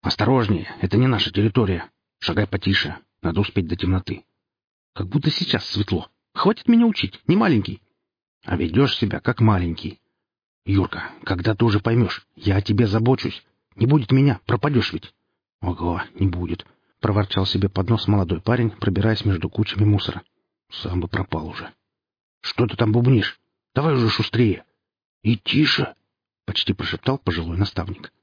«Осторожнее, это не наша территория. Шагай потише, надо успеть до темноты». «Как будто сейчас светло. Хватит меня учить, не маленький». «А ведешь себя, как маленький. Юрка, когда ты уже поймешь, я о тебе забочусь. Не будет меня, пропадешь ведь». «Ого, не будет», — проворчал себе под нос молодой парень, пробираясь между кучами мусора. «Сам бы пропал уже». «Что ты там бубнишь? Давай уже шустрее». «И тише», — почти прошептал пожилой наставник.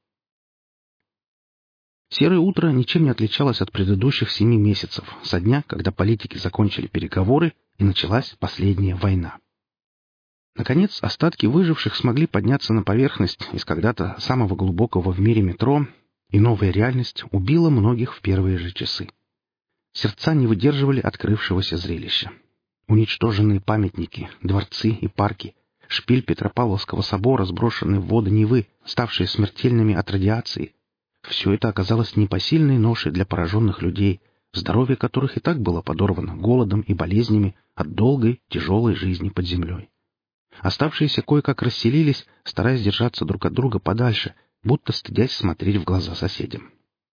Серое утро ничем не отличалось от предыдущих 7 месяцев, со дня, когда политики закончили переговоры и началась последняя война. Наконец, остатки выживших смогли подняться на поверхность из когда-то самого глубокого в мире метро, и новая реальность убила многих в первые же часы. Сердца не выдерживали открывшегося зрелища. Уничтоженные памятники, дворцы и парки, шпиль Петропавловского собора, сброшенный в воды Невы, ставшие смертельными от радиации — все это оказалось непосильной ношей для пораженных людей, здоровье которых и так было подорвано голодом и болезнями от долгой, тяжелой жизни под землей. Оставшиеся кое-как расселились, стараясь держаться друг от друга подальше, будто стыдясь смотреть в глаза соседям.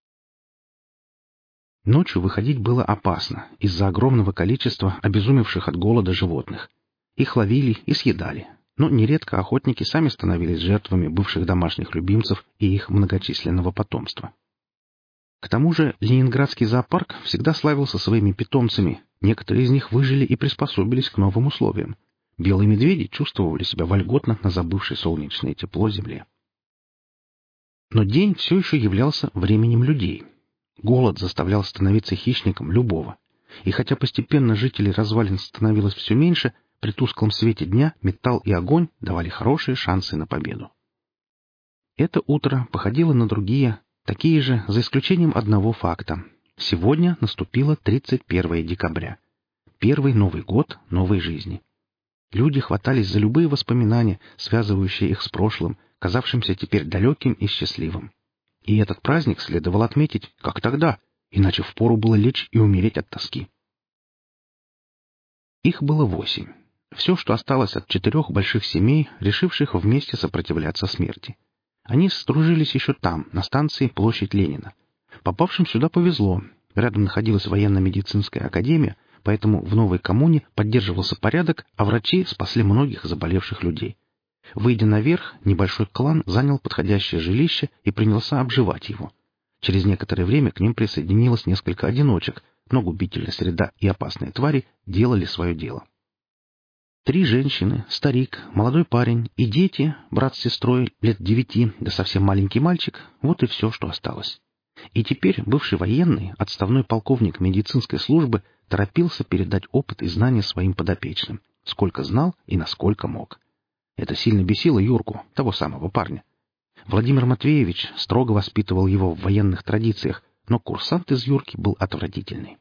Ночью выходить было опасно из-за огромного количества обезумевших от голода животных. Их ловили и съедали, но нередко охотники сами становились жертвами бывших домашних любимцев и их многочисленного потомства. К тому же Ленинградский зоопарк всегда славился своими питомцами, некоторые из них выжили и приспособились к новым условиям. Белые медведи чувствовали себя вольготно на забывшей солнечное тепло земле. Но день все еще являлся временем людей. Голод заставлял становиться хищником любого. И хотя постепенно жителей развалин становилось все меньше, при тусклом свете дня металл и огонь давали хорошие шансы на победу. Это утро походило на другие, такие же, за исключением одного факта. Сегодня наступило 31 декабря. Первый Новый год новой жизни. Люди хватались за любые воспоминания, связывающие их с прошлым, казавшимся теперь далеким и счастливым. И этот праздник следовало отметить, как тогда, иначе впору было лечь и умереть от тоски. Их было 8. Все, что осталось от 4 больших семей, решивших вместе сопротивляться смерти. Они сдружились еще там, на станции Площадь Ленина. Попавшим сюда повезло. Рядом находилась военно-медицинская академия, поэтому в новой коммуне поддерживался порядок, а врачи спасли многих заболевших людей. Выйдя наверх, небольшой клан занял подходящее жилище и принялся обживать его. Через некоторое время к ним присоединилось несколько одиночек, но губительная среда и опасные твари делали свое дело. 3 женщины, старик, молодой парень и дети, брат с сестрой, лет 9, да совсем маленький мальчик — вот и все, что осталось. И теперь бывший военный, отставной полковник медицинской службы, торопился передать опыт и знания своим подопечным, сколько знал и насколько мог. Это сильно бесило Юрку, того самого парня. Владимир Матвеевич строго воспитывал его в военных традициях, но курсант из Юрки был отвратительный.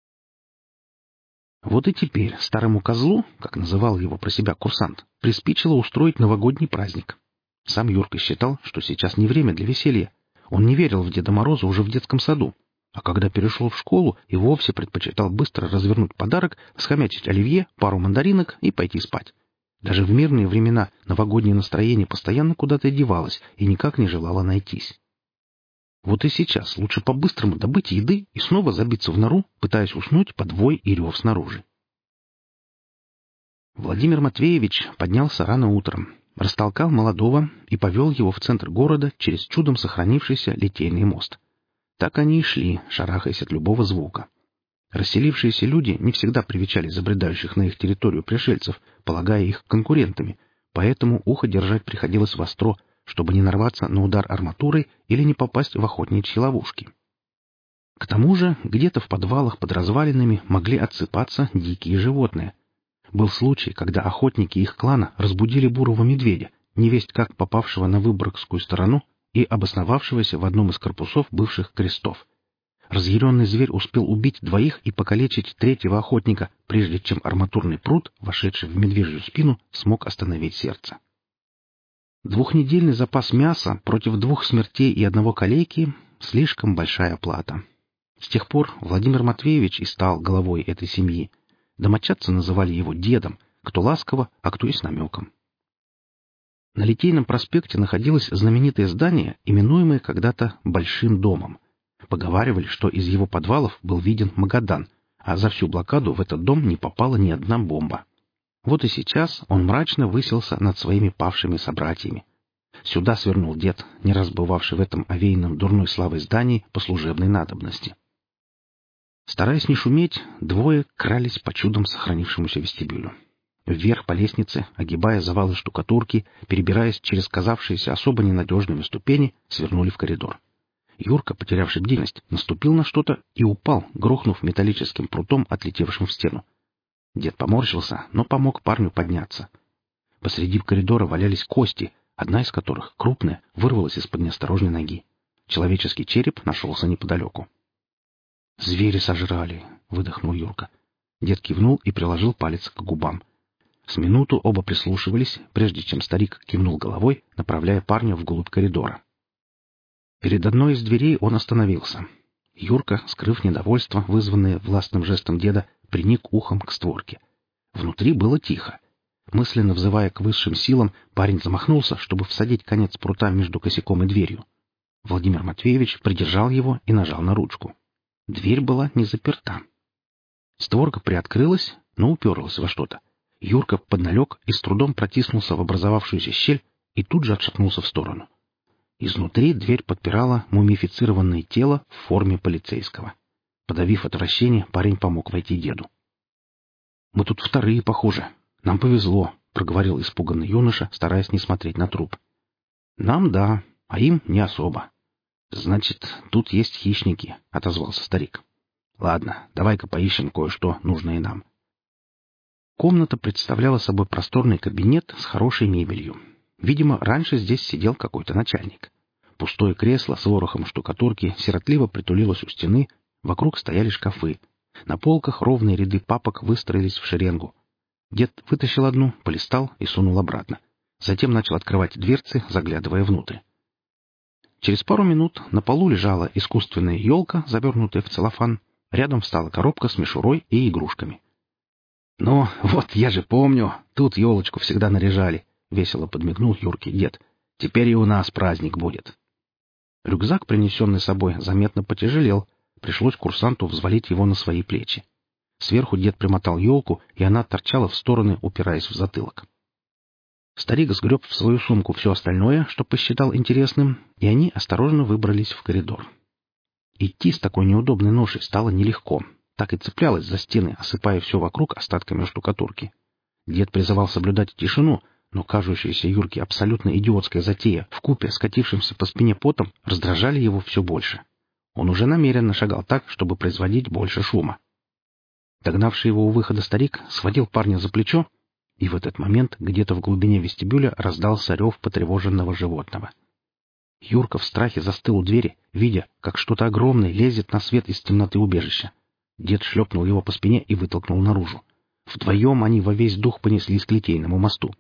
Вот и теперь старому козлу, как называл его про себя курсант, приспичило устроить новогодний праздник. Сам Юрка считал, что сейчас не время для веселья. Он не верил в Деда Мороза уже в детском саду, а когда перешел в школу, и вовсе предпочитал быстро развернуть подарок, схомячить оливье, пару мандаринок и пойти спать. Даже в мирные времена новогоднее настроение постоянно куда-то девалось и никак не желало найтись. Вот и сейчас лучше по-быстрому добыть еды и снова забиться в нору, пытаясь уснуть под вой и рев снаружи. Владимир Матвеевич поднялся рано утром, растолкал молодого и повел его в центр города через чудом сохранившийся Литейный мост. Так они и шли, шарахаясь от любого звука. Расселившиеся люди не всегда привечали забредающих на их территорию пришельцев, полагая их конкурентами, поэтому ухо держать приходилось востро, чтобы не нарваться на удар арматурой или не попасть в охотничьи ловушки. К тому же где-то в подвалах под развалинами могли отсыпаться дикие животные. Был случай, когда охотники их клана разбудили бурого медведя, невесть как попавшего на Выборгскую сторону и обосновавшегося в одном из корпусов бывших крестов. Разъяренный зверь успел убить 2 и покалечить 3-го охотника, прежде чем арматурный прут, вошедший в медвежью спину, смог остановить сердце. 2-недельный запас мяса против 2 смертей и 1 калеки — слишком большая плата. С тех пор Владимир Матвеевич и стал главой этой семьи. Домочадцы называли его дедом, кто ласково, а кто и с намеком. На Литейном проспекте находилось знаменитое здание, именуемое когда-то Большим домом. Поговаривали, что из его подвалов был виден Магадан, а за всю блокаду в этот дом не попала ни одна бомба. Вот и сейчас он мрачно высился над своими павшими собратьями. Сюда свернул дед, не раз бывавший в этом овеянном дурной славой здании по служебной надобности. Стараясь не шуметь, двое крались по чудом сохранившемуся вестибюлю. Вверх по лестнице, огибая завалы штукатурки, перебираясь через казавшиеся особо ненадежными ступени, свернули в коридор. Юрка, потерявший бдительность, наступил на что-то и упал, грохнув металлическим прутом, отлетевшим в стену. Дед поморщился, но помог парню подняться. Посреди коридора валялись кости, одна из которых, крупная, вырвалась из-под неосторожной ноги. Человеческий череп нашелся неподалеку. «Звери сожрали!» — выдохнул Юрка. Дед кивнул и приложил палец к губам. С минуту оба прислушивались, прежде чем старик кивнул головой, направляя парня вглубь коридора. Перед одной из дверей он остановился. Юрка, скрыв недовольство, вызванное властным жестом деда, приник ухом к створке. Внутри было тихо. Мысленно взывая к высшим силам, парень замахнулся, чтобы всадить конец прута между косяком и дверью. Владимир Матвеевич придержал его и нажал на ручку. Дверь была не заперта. Створка приоткрылась, но уперлась во что-то. Юрка подналег и с трудом протиснулся в образовавшуюся щель и тут же отшатнулся в сторону. Изнутри дверь подпирала мумифицированное тело в форме полицейского. Подавив отвращение, парень помог войти деду. «Мы тут вторые, похоже. Нам повезло», — проговорил испуганный юноша, стараясь не смотреть на труп. «Нам да, а им не особо». «Значит, тут есть хищники», — отозвался старик. «Ладно, давай-ка поищем кое-что, нужное нам». Комната представляла собой просторный кабинет с хорошей мебелью. Видимо, раньше здесь сидел какой-то начальник. Пустое кресло с ворохом штукатурки сиротливо притулилось у стены, вокруг стояли шкафы. На полках ровные ряды папок выстроились в шеренгу. Дед вытащил одну, полистал и сунул обратно. Затем начал открывать дверцы, заглядывая внутрь. Через пару минут на полу лежала искусственная елка, завернутая в целлофан. Рядом встала коробка с мишурой и игрушками. «Ну, вот я же помню, тут елочку всегда наряжали», — весело подмигнул Юрке дед. «Теперь и у нас праздник будет». Рюкзак, принесенный с собой, заметно потяжелел. Пришлось курсанту взвалить его на свои плечи. Сверху дед примотал елку, и она торчала в стороны, упираясь в затылок. Старик сгреб в свою сумку все остальное, что посчитал интересным, и они осторожно выбрались в коридор. Идти с такой неудобной ношей стало нелегко. Так и цеплялась за стены, осыпая все вокруг остатками штукатурки. Дед призывал соблюдать тишину, но кажущаяся Юрке абсолютно идиотская затея вкупе скатившимся по спине потом раздражали его все больше. Он уже намеренно шагал так, чтобы производить больше шума. Догнавший его у выхода старик схватил парня за плечо, и в этот момент где-то в глубине вестибюля раздался рев потревоженного животного. Юрка в страхе застыл у двери, видя, как что-то огромное лезет на свет из темноты убежища. Дед шлепнул его по спине и вытолкнул наружу. Вдвоем они во весь дух понеслись к Литейному мосту.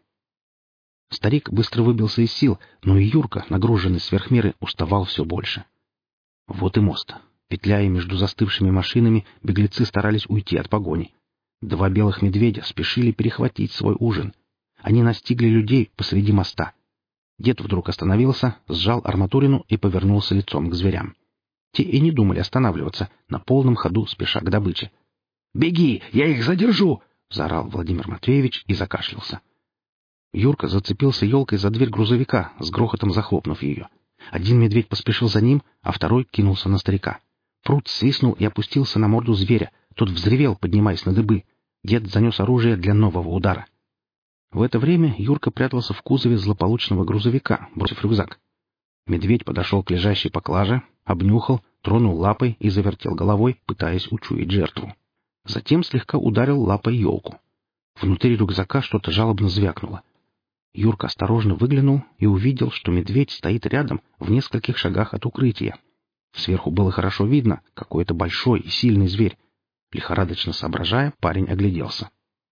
Старик быстро выбился из сил, но и Юрка, нагруженный сверх меры, уставал все больше. Вот и мост. Петляя между застывшими машинами, беглецы старались уйти от погони. Два белых медведя спешили перехватить свой ужин. Они настигли людей посреди моста. Дед вдруг остановился, сжал арматурину и повернулся лицом к зверям. Те и не думали останавливаться, на полном ходу спеша к добыче. «Беги, я их задержу!» — заорал Владимир Матвеевич и закашлялся. Юрка зацепился елкой за дверь грузовика, с грохотом захлопнув ее. Один медведь поспешил за ним, а второй кинулся на старика. Прут свистнул и опустился на морду зверя. Тот взревел, поднимаясь на дыбы. Дед занес оружие для нового удара. В это время Юрка прятался в кузове злополучного грузовика, бросив рюкзак. Медведь подошел к лежащей поклаже, обнюхал, тронул лапой и завертел головой, пытаясь учуять жертву. Затем слегка ударил лапой елку. Внутри рюкзака что-то жалобно звякнуло. Юрка осторожно выглянул и увидел, что медведь стоит рядом, в нескольких шагах от укрытия. Сверху было хорошо видно, какой это большой и сильный зверь. Лихорадочно соображая, парень огляделся.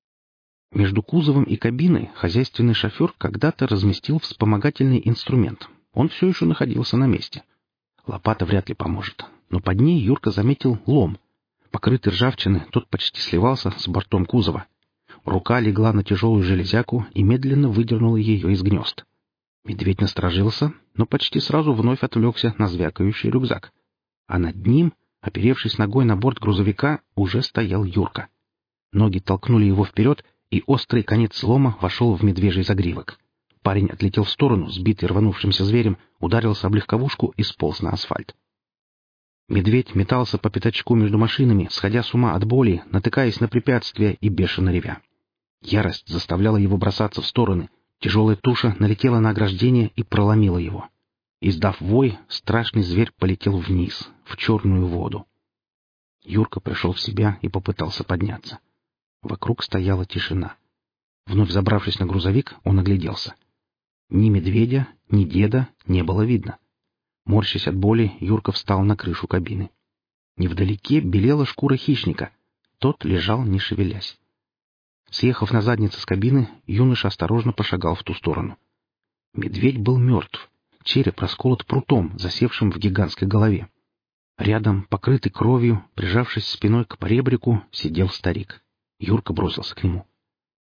Между кузовом и кабиной хозяйственный шофер когда-то разместил вспомогательный инструмент. Он все еще находился на месте. Лопата вряд ли поможет, но под ней Юрка заметил лом. Покрытый ржавчиной, тот почти сливался с бортом кузова. Рука легла на тяжелую железяку и медленно выдернула ее из гнезд. Медведь насторожился, но почти сразу вновь отвлекся на звякающий рюкзак. А над ним, оперевшись ногой на борт грузовика, уже стоял Юрка. Ноги толкнули его вперед, и острый конец слома вошел в медвежий загривок. Парень отлетел в сторону, сбитый рванувшимся зверем, ударился об легковушку и сполз на асфальт. Медведь метался по пятачку между машинами, сходя с ума от боли, натыкаясь на препятствия и бешено ревя. Ярость заставляла его бросаться в стороны. Тяжелая туша налетела на ограждение и проломила его. Издав вой, страшный зверь полетел вниз, в черную воду. Юрка пришел в себя и попытался подняться. Вокруг стояла тишина. Вновь забравшись на грузовик, он огляделся. Ни медведя, ни деда не было видно. Морщась от боли, Юрка встал на крышу кабины. Невдалеке белела шкура хищника. Тот лежал, не шевелясь. Съехав на задницу с кабины, юноша осторожно пошагал в ту сторону. Медведь был мертв. Череп расколот прутом, засевшим в гигантской голове. Рядом, покрытый кровью, прижавшись спиной к поребрику, сидел старик. Юрка бросился к нему.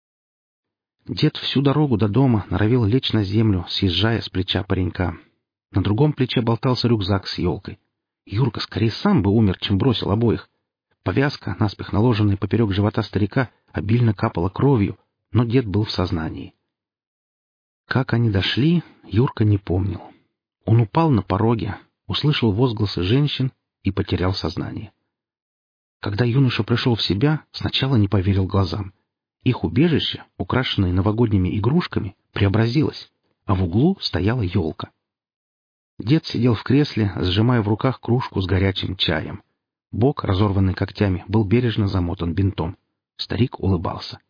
Дед всю дорогу до дома норовил лечь на землю, съезжая с плеча паренька. На другом плече болтался рюкзак с елкой. Юрка скорее сам бы умер, чем бросил обоих. Повязка, наспех наложенная поперек живота старика, обильно капала кровью, но дед был в сознании. Как они дошли, Юрка не помнил. Он упал на пороге, услышал возгласы женщин и потерял сознание. Когда юноша пришел в себя, сначала не поверил глазам. Их убежище, украшенное новогодними игрушками, преобразилось, а в углу стояла елка. Дед сидел в кресле, сжимая в руках кружку с горячим чаем. Бок, разорванный когтями, был бережно замотан бинтом. Старик улыбался.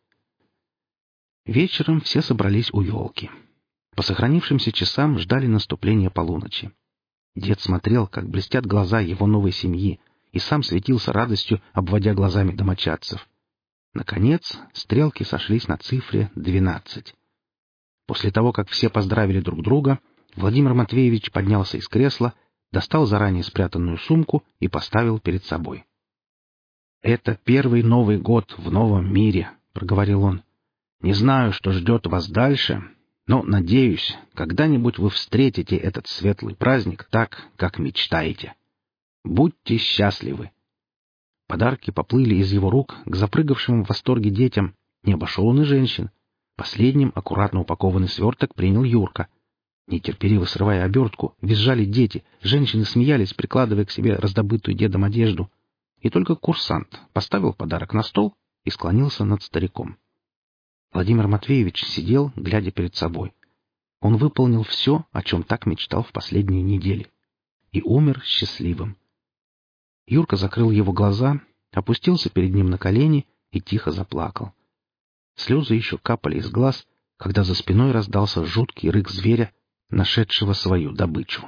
Вечером все собрались у елки. По сохранившимся часам ждали наступления полуночи. Дед смотрел, как блестят глаза его новой семьи, и сам светился радостью, обводя глазами домочадцев. Наконец, стрелки сошлись на цифре 12. После того, как все поздравили друг друга, Владимир Матвеевич поднялся из кресла, достал заранее спрятанную сумку и поставил перед собой. «Это первый Новый год в новом мире», — проговорил он. «Не знаю, что ждет вас дальше, но, надеюсь, когда-нибудь вы встретите этот светлый праздник так, как мечтаете. Будьте счастливы». Подарки поплыли из его рук к запрыгавшим в восторге детям. Не обошел он и женщин. Последним аккуратно упакованный сверток принял Юрка. Нетерпеливо срывая обертку, визжали дети, женщины смеялись, прикладывая к себе раздобытую дедом одежду. И только курсант поставил подарок на стол и склонился над стариком. Владимир Матвеевич сидел, глядя перед собой. Он выполнил все, о чем так мечтал в последние недели. И умер счастливым. Юрка закрыл его глаза, опустился перед ним на колени и тихо заплакал. Слезы еще капали из глаз, когда за спиной раздался жуткий рык зверя, нашедшего свою добычу.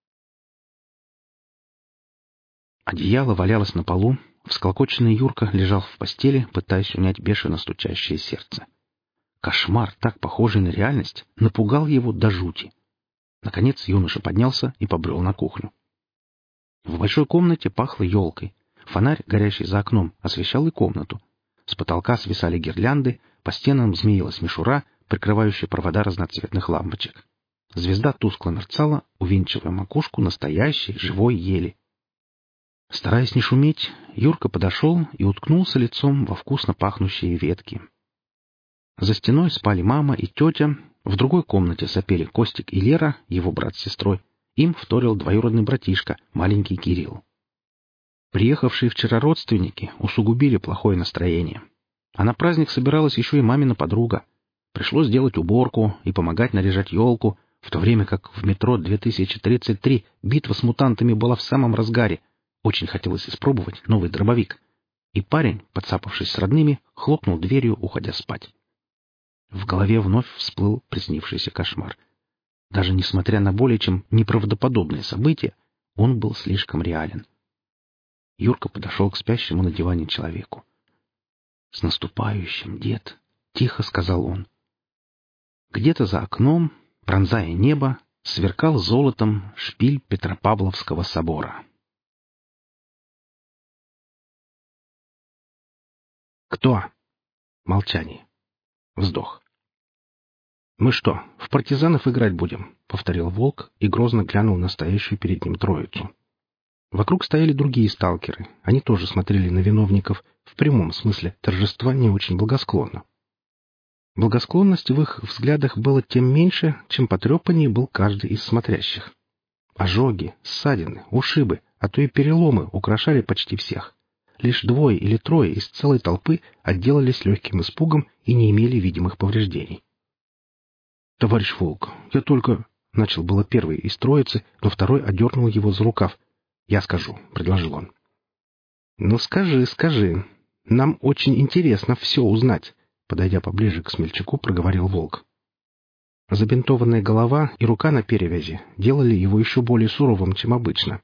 Одеяло валялось на полу, всколокоченный Юрка лежал в постели, пытаясь унять бешено стучащее сердце. Кошмар, так похожий на реальность, напугал его до жути. Наконец юноша поднялся и побрел на кухню. В большой комнате пахло елкой. Фонарь, горящий за окном, освещал и комнату. С потолка свисали гирлянды, по стенам змеилась мишура, прикрывающая провода разноцветных лампочек. Звезда тускло мерцала, увенчивая макушку настоящей живой ели. Стараясь не шуметь, Юрка подошел и уткнулся лицом во вкусно пахнущие ветки. За стеной спали мама и тетя, в другой комнате сопели Костик и Лера, его брат с сестрой. Им вторил двоюродный братишка, маленький Кирилл. Приехавшие вчера родственники усугубили плохое настроение. А на праздник собиралась еще и мамина подруга. Пришлось делать уборку и помогать наряжать елку, в то время как в метро 2033 битва с мутантами была в самом разгаре. Очень хотелось испробовать новый дробовик. И парень, подцапавшись с родными, хлопнул дверью, уходя спать. В голове вновь всплыл приснившийся кошмар. Даже несмотря на более чем неправдоподобные события, он был слишком реален. Юрка подошел к спящему на диване человеку. «С наступающим, дед!» — тихо сказал он. Где-то за окном, пронзая небо, сверкал золотом шпиль Петропавловского собора. «Кто?» Молчание. Вздох. «Мы что, в партизанов играть будем?» — повторил Волк и грозно глянул на стоящую перед ним троицу. Вокруг стояли другие сталкеры. Они тоже смотрели на виновников в прямом смысле торжества не очень благосклонно. Благосклонности в их взглядах было тем меньше, чем потрепаннее был каждый из смотрящих. Ожоги, ссадины, ушибы, а то и переломы украшали почти всех. Лишь 2 или 3 из целой толпы отделались легким испугом и не имели видимых повреждений. «Товарищ Волк, я только...» — начал было первый из троицы, но второй одернул его за рукав. «Я скажу», — предложил он. «Ну скажи, скажи. Нам очень интересно все узнать», — подойдя поближе к смельчаку, проговорил Волк. Забинтованная голова и рука на перевязи делали его еще более суровым, чем обычно.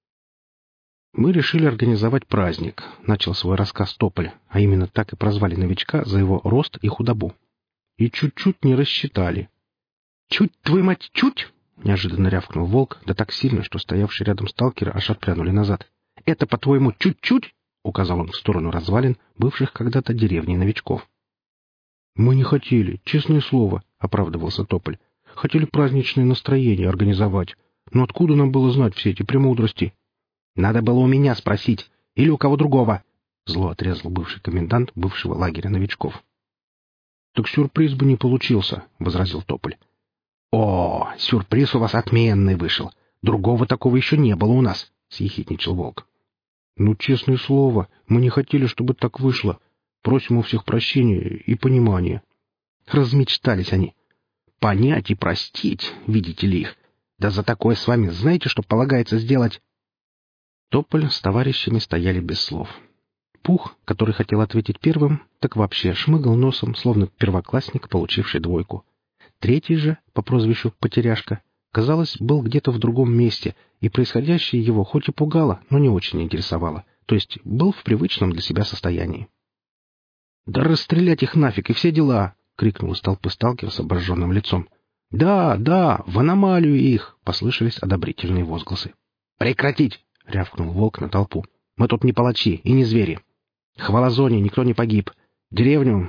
«Мы решили организовать праздник», — начал свой рассказ Тополь, а именно так и прозвали новичка за его рост и худобу. «И чуть-чуть не рассчитали». «Чуть, твою мать, чуть!» — неожиданно рявкнул Волк, да так сильно, что стоявшие рядом сталкеры аж отпрянули назад. «Это, по-твоему, чуть-чуть?» — указал он в сторону развалин, бывших когда-то деревней новичков. «Мы не хотели, честное слово», — оправдывался Тополь. «Хотели праздничное настроение организовать. Но откуда нам было знать все эти премудрости?» «Надо было у меня спросить. Или у кого другого», — зло отрезал бывший комендант бывшего лагеря новичков. «Так сюрприз бы не получился», — возразил Тополь. «О, сюрприз у вас отменный вышел. Другого такого еще не было у нас», — съехидничал Волк. «Ну, честное слово, мы не хотели, чтобы так вышло. Просим у всех прощения и понимания». Размечтались они. «Понять и простить, видите ли их. Да за такое с вами знаете, что полагается сделать?» Тополь с товарищами стояли без слов. Пух, который хотел ответить первым, так вообще шмыгал носом, словно первоклассник, получивший 2. Третий же, по прозвищу Потеряшка, казалось, был где-то в другом месте, и происходящее его хоть и пугало, но не очень интересовало, то есть был в привычном для себя состоянии. «Да расстрелять их нафиг и все дела!» — крикнул из толпы сталкер с обожженным лицом. «Да, да, в аномалию их!» — послышались одобрительные возгласы. «Прекратить!» — рявкнул Волк на толпу. «Мы тут не палачи и не звери. В Хвалазоне никто не погиб. Деревню,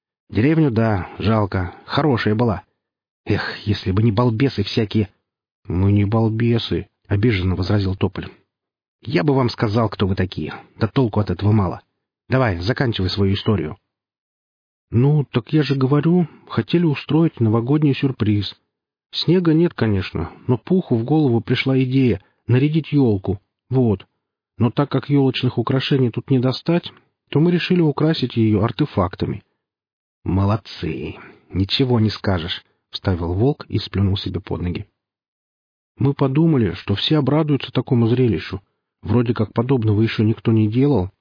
да, жалко, хорошая была. Эх, если бы не балбесы всякие...» «Мы не балбесы», — обиженно возразил Тополь. «Я бы вам сказал, кто вы такие. Да толку от этого мало. Давай, заканчивай свою историю». «Ну, так я же говорю, хотели устроить новогодний сюрприз. Снега нет, конечно, но Пуху в голову пришла идея нарядить елку. Вот. Но так как елочных украшений тут не достать, то мы решили украсить ее артефактами». «Молодцы! Ничего не скажешь», — вставил Волк и сплюнул себе под ноги. «Мы подумали, что все обрадуются такому зрелищу. Вроде как подобного еще никто не делал.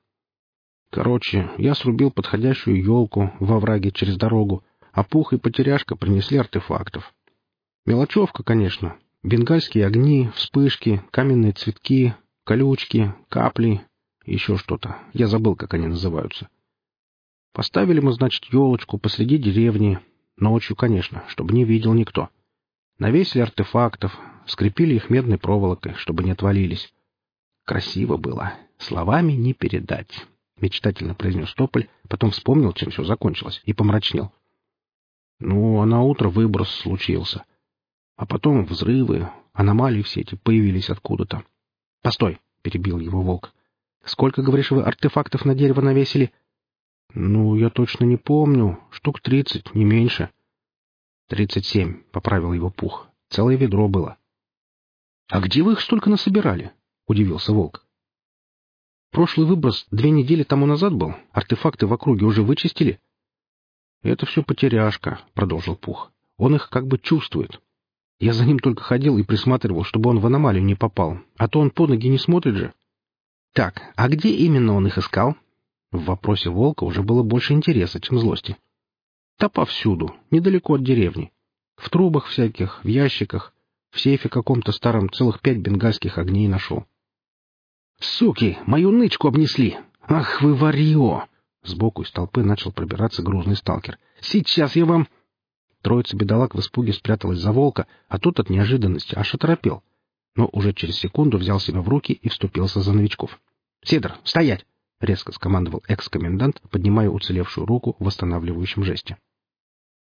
Короче, я срубил подходящую елку во овраге через дорогу, а Пух и Потеряшка принесли артефактов. Мелочевка, конечно. Бенгальские огни, вспышки, каменные цветки, колючки, капли, еще что-то. Я забыл, как они называются. Поставили мы, значит, елочку посреди деревни. Ночью, конечно, чтобы не видел никто. Навесили артефактов, скрепили их медной проволокой, чтобы не отвалились. Красиво было. Словами не передать. Мечтательно произнес Тополь, потом вспомнил, чем все закончилось, и помрачнел. Ну, а наутро выброс случился. А потом взрывы, аномалии все эти появились откуда-то. — Постой, — перебил его Волк. — Сколько, говоришь, вы артефактов на дерево навесили? — Ну, я точно не помню. Штук 30, не меньше. — 37, — поправил его Пух. Целое ведро было. — А где вы их столько насобирали? — удивился Волк. Прошлый выброс 2 недели тому назад был. Артефакты в округе уже вычистили. — Это все Потеряшка, — продолжил Пух. Он их как бы чувствует. Я за ним только ходил и присматривал, чтобы он в аномалию не попал. А то он под ноги не смотрит же. — Так, а где именно он их искал? В вопросе Волка уже было больше интереса, чем злости. — Да повсюду, недалеко от деревни. В трубах всяких, в ящиках. В сейфе каком-то старом целых 5 бенгальских огней нашел. «Суки, мою нычку обнесли! Ах вы варьё!» Сбоку из толпы начал пробираться грузный сталкер. «Сейчас я вам...» Троица бедолаг в испуге спряталась за Волка, а тот от неожиданности аж оторопел. Но уже через секунду взял себя в руки и вступился за новичков. «Сидор, стоять!» — резко скомандовал экс-комендант, поднимая уцелевшую руку в восстанавливающем жесте.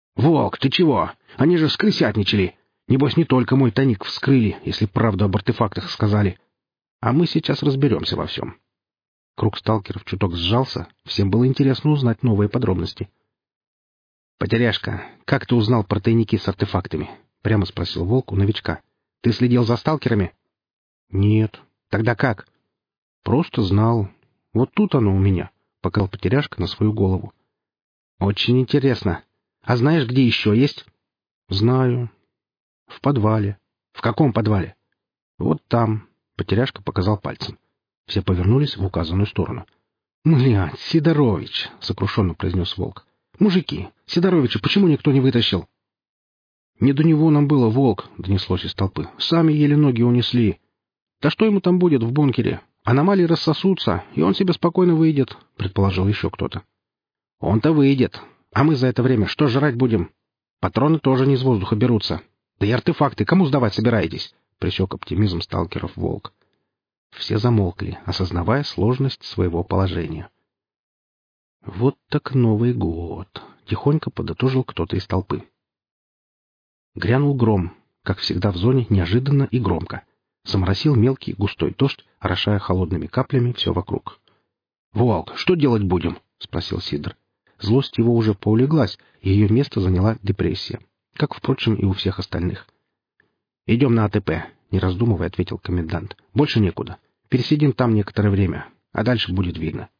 «Волк, ты чего? Они же вскрысятничали. Небось, не только мой тайник вскрыли, если правду об артефактах сказали. А мы сейчас разберемся во всем». Круг сталкеров чуток сжался, всем было интересно узнать новые подробности. «Потеряшка, как ты узнал про тайники с артефактами?» — прямо спросил Волк у новичка. «Ты следил за сталкерами?» «Нет». «Тогда как?» «Просто знал. Вот тут оно у меня», — показал Потеряшка на свою голову. «Очень интересно. А знаешь, где еще есть?» «Знаю. В подвале». «В каком подвале?» «Вот там», — Потеряшка показал пальцем. Все повернулись в указанную сторону. «Млядь, Сидорович!» — сокрушенно произнес Волк. «Мужики, Сидоровича почему никто не вытащил?» «Не до него нам было, Волк!» — донеслось из толпы. «Сами еле ноги унесли. Да что ему там будет в бункере? Аномалии рассосутся, и он себе спокойно выйдет», — предположил еще кто-то. «Он-то выйдет. А мы за это время что жрать будем? Патроны тоже не из воздуха берутся. Да и артефакты кому сдавать собираетесь?» — пресек оптимизм сталкеров Волк. Все замолкли, осознавая сложность своего положения. «Вот так Новый год!» — тихонько подытожил кто-то из толпы. Грянул гром, как всегда в зоне, неожиданно и громко. Заморосил мелкий густой дождь, орошая холодными каплями все вокруг. «Волк, что делать будем?» — спросил Сидор. Злость его уже поулеглась, и ее место заняла депрессия, как, впрочем, и у всех остальных. «Идем на АТП», — не раздумывая ответил комендант. «Больше некуда. Пересидим там некоторое время, а дальше будет видно».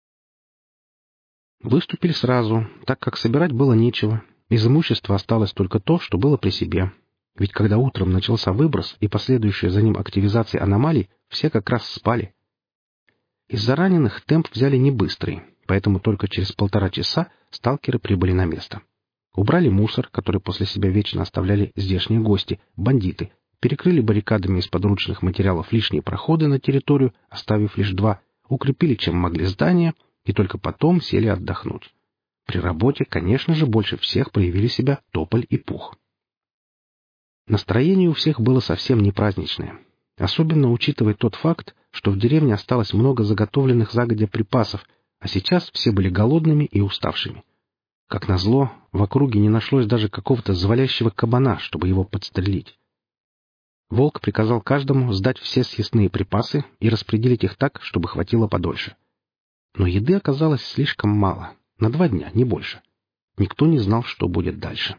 Выступили сразу, так как собирать было нечего. Из имущества осталось только то, что было при себе. Ведь когда утром начался выброс и последующая за ним активизация аномалий, все как раз спали. Из-за раненых темп взяли не быстрый, поэтому только через 1,5 часа сталкеры прибыли на место. Убрали мусор, который после себя вечно оставляли здешние гости, бандиты, перекрыли баррикадами из подручных материалов лишние проходы на территорию, оставив лишь 2, укрепили чем могли здания и только потом сели отдохнуть. При работе, конечно же, больше всех проявили себя Тополь и Пух. Настроение у всех было совсем не праздничное, особенно учитывая тот факт, что в деревне осталось много заготовленных загодя припасов, а сейчас все были голодными и уставшими. Как назло, в округе не нашлось даже какого-то завалящего кабана, чтобы его подстрелить. Волк приказал каждому сдать все съестные припасы и распределить их так, чтобы хватило подольше. Но еды оказалось слишком мало, на 2 дня, не больше. Никто не знал, что будет дальше.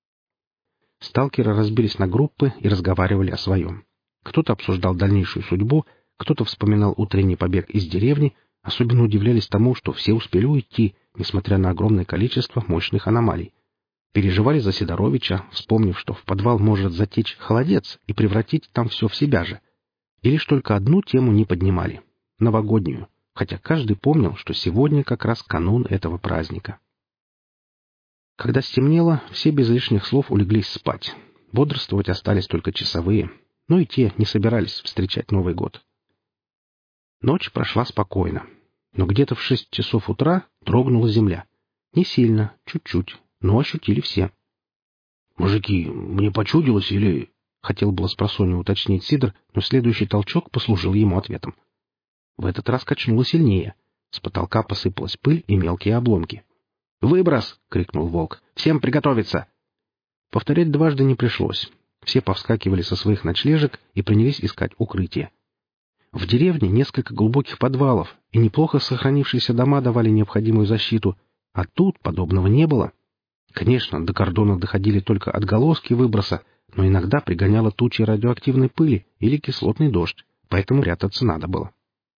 Сталкеры разбились на группы и разговаривали о своем. Кто-то обсуждал дальнейшую судьбу, кто-то вспоминал утренний побег из деревни, особенно удивлялись тому, что все успели уйти, несмотря на огромное количество мощных аномалий. Переживали за Сидоровича, вспомнив, что в подвал может затечь холодец и превратить там все в себя же. И лишь только одну тему не поднимали — новогоднюю, хотя каждый помнил, что сегодня как раз канун этого праздника. Когда стемнело, все без лишних слов улеглись спать. Бодрствовать остались только часовые, но и те не собирались встречать Новый год. Ночь прошла спокойно, но где-то в 6 часов утра дрогнула земля. Не сильно, чуть-чуть, но ощутили все. «Мужики, мне почудилось или...» — хотел было спросонья уточнить Сидор, но следующий толчок послужил ему ответом. В этот раз качнуло сильнее. С потолка посыпалась пыль и мелкие обломки. «Выброс!» — крикнул Волк. «Всем приготовиться!» Повторять дважды не пришлось. Все повскакивали со своих ночлежек и принялись искать укрытие. В деревне несколько глубоких подвалов, и неплохо сохранившиеся дома давали необходимую защиту, а тут подобного не было. Конечно, до кордона доходили только отголоски выброса, но иногда пригоняло тучи радиоактивной пыли или кислотный дождь, поэтому прятаться надо было.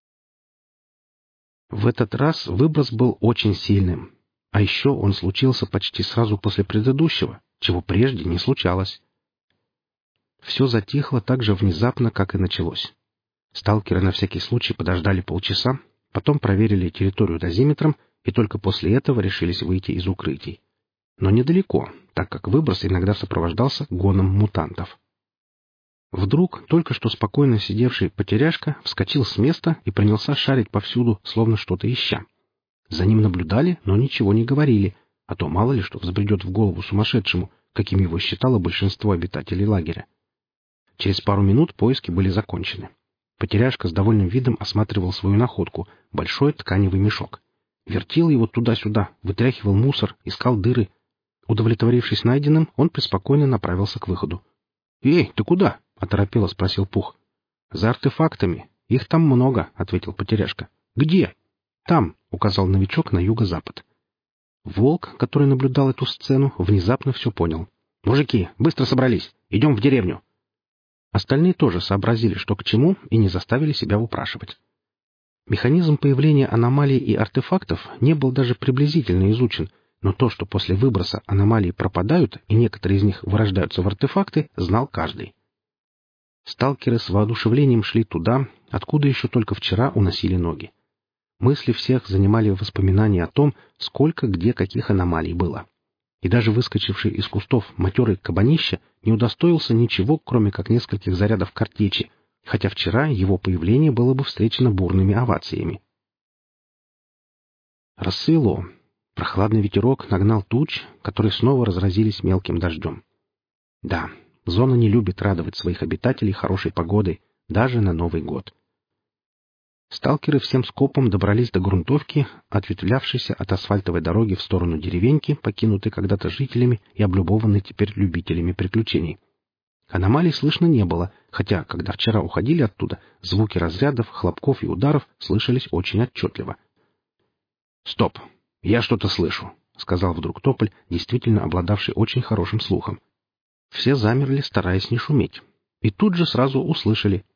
В этот раз выброс был очень сильным. А еще он случился почти сразу после предыдущего, чего прежде не случалось. Все затихло так же внезапно, как и началось. Сталкеры на всякий случай подождали полчаса, потом проверили территорию дозиметром и только после этого решились выйти из укрытий. Но недалеко, так как выброс иногда сопровождался гоном мутантов. Вдруг только что спокойно сидевший Потеряшка вскочил с места и принялся шарить повсюду, словно что-то ища. За ним наблюдали, но ничего не говорили, а то мало ли что взбредет в голову сумасшедшему, каким его считало большинство обитателей лагеря. Через пару минут поиски были закончены. Потеряшка с довольным видом осматривал свою находку — большой тканевый мешок. Вертел его туда-сюда, вытряхивал мусор, искал дыры. Удовлетворившись найденным, он преспокойно направился к выходу. «Эй, ты куда?» — оторопело спросил Пух. «За артефактами. Их там много», — ответил Потеряшка. «Где?» «Там», — указал новичок на юго-запад. Волк, который наблюдал эту сцену, внезапно все понял. «Мужики, быстро собрались! Идем в деревню!» Остальные тоже сообразили, что к чему, и не заставили себя упрашивать. Механизм появления аномалий и артефактов не был даже приблизительно изучен, но то, что после выброса аномалии пропадают и некоторые из них вырождаются в артефакты, знал каждый. Сталкеры с воодушевлением шли туда, откуда еще только вчера уносили ноги. Мысли всех занимали воспоминания о том, сколько где каких аномалий было. И даже выскочивший из кустов матерый кабанище не удостоился ничего, кроме как нескольких зарядов картечи, хотя вчера его появление было бы встречено бурными овациями. Рассвело. Прохладный ветерок нагнал туч, которые снова разразились мелким дождем. Да, зона не любит радовать своих обитателей хорошей погодой, даже на Новый год. Сталкеры всем скопом добрались до грунтовки, ответвлявшейся от асфальтовой дороги в сторону деревеньки, покинутой когда-то жителями и облюбованной теперь любителями приключений. Аномалий слышно не было, хотя, когда вчера уходили оттуда, звуки разрядов, хлопков и ударов слышались очень отчетливо. «Стоп! Я что-то слышу!» — сказал вдруг Тополь, действительно обладавший очень хорошим слухом. Все замерли, стараясь не шуметь. И тут же сразу услышали: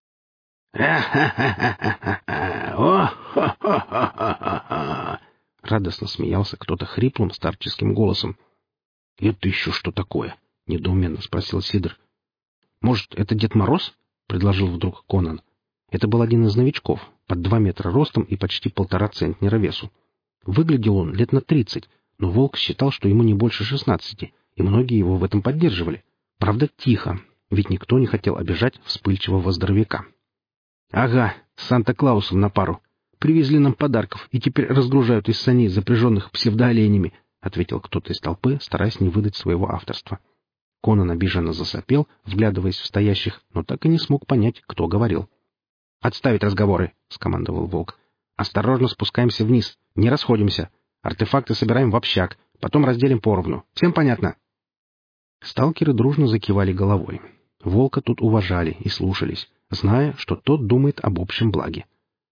«О-хо-хо-хо-хо-хо!» Радостно смеялся кто-то хриплым старческим голосом. «Это еще что такое?» — недоуменно спросил Сидор. «Может, это Дед Мороз?» — предложил вдруг Конан. Это был один из новичков, под 2 метра ростом и почти 1,5 центнера весу. Выглядел он лет на 30, но Волк считал, что ему не больше 16, и многие его в этом поддерживали. Правда, тихо, ведь никто не хотел обижать вспыльчивого здоровяка. «Ага, с Санта-Клаусом на пару. Привезли нам подарков и теперь разгружают из саней, запряженных псевдооленями», — ответил кто-то из толпы, стараясь не выдать своего авторства. Конан обиженно засопел, вглядываясь в стоящих, но так и не смог понять, кто говорил. «Отставить разговоры», — скомандовал Волк. «Осторожно спускаемся вниз, не расходимся. Артефакты собираем в общак, потом разделим поровну. Всем понятно?» Сталкеры дружно закивали головой. Волка тут уважали и слушались, зная, что тот думает об общем благе.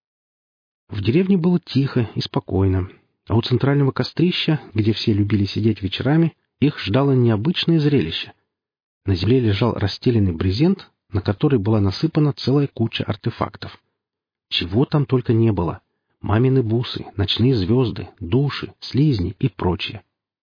В деревне было тихо и спокойно, а у центрального кострища, где все любили сидеть вечерами, их ждало необычное зрелище. На земле лежал расстеленный брезент, на который была насыпана целая куча артефактов. Чего там только не было: мамины бусы, ночные звезды, души, слизни и прочее.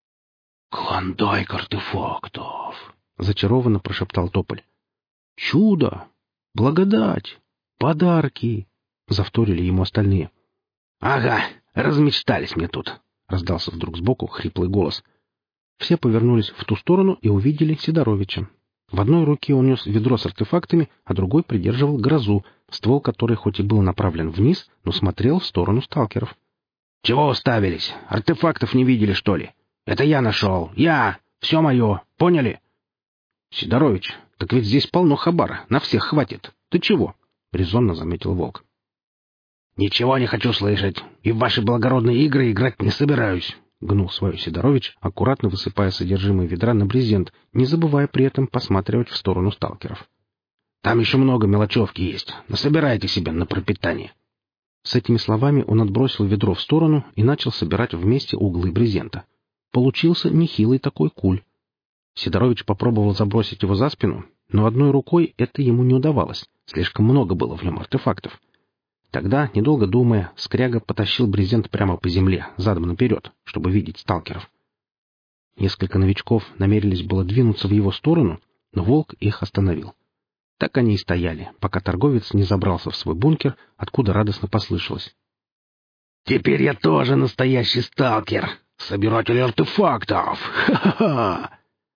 «Клондайк артефактов!» — зачарованно прошептал Тополь. «Чудо! Благодать! Подарки!» — завторили ему остальные. «Ага, размечтались мне тут!» — раздался вдруг сбоку хриплый голос. Все повернулись в ту сторону и увидели Сидоровича. В одной руке он нес ведро с артефактами, а другой придерживал грозу, ствол которой хоть и был направлен вниз, но смотрел в сторону сталкеров. «Чего уставились? Артефактов не видели, что ли? Это я нашел! Я! Все мое! Поняли?» «Сидорович, так ведь здесь полно хабара, на всех хватит. Ты чего?» — резонно заметил Волк. «Ничего не хочу слышать, и в ваши благородные игры играть не собираюсь», — гнул свое Сидорович, аккуратно высыпая содержимое ведра на брезент, не забывая при этом посматривать в сторону сталкеров. «Там еще много мелочевки есть. Насобирайте себе на пропитание». С этими словами он отбросил ведро в сторону и начал собирать вместе углы брезента. Получился нехилый такой куль. Сидорович попробовал забросить его за спину, но одной рукой это ему не удавалось, слишком много было в нем артефактов. Тогда, недолго думая, скряга потащил брезент прямо по земле, задом наперед, чтобы видеть сталкеров. Несколько новичков намерились было двинуться в его сторону, но Волк их остановил. Так они и стояли, пока торговец не забрался в свой бункер, откуда радостно послышалось: «Теперь я тоже настоящий сталкер! Собиратель артефактов! Ха-ха-ха!»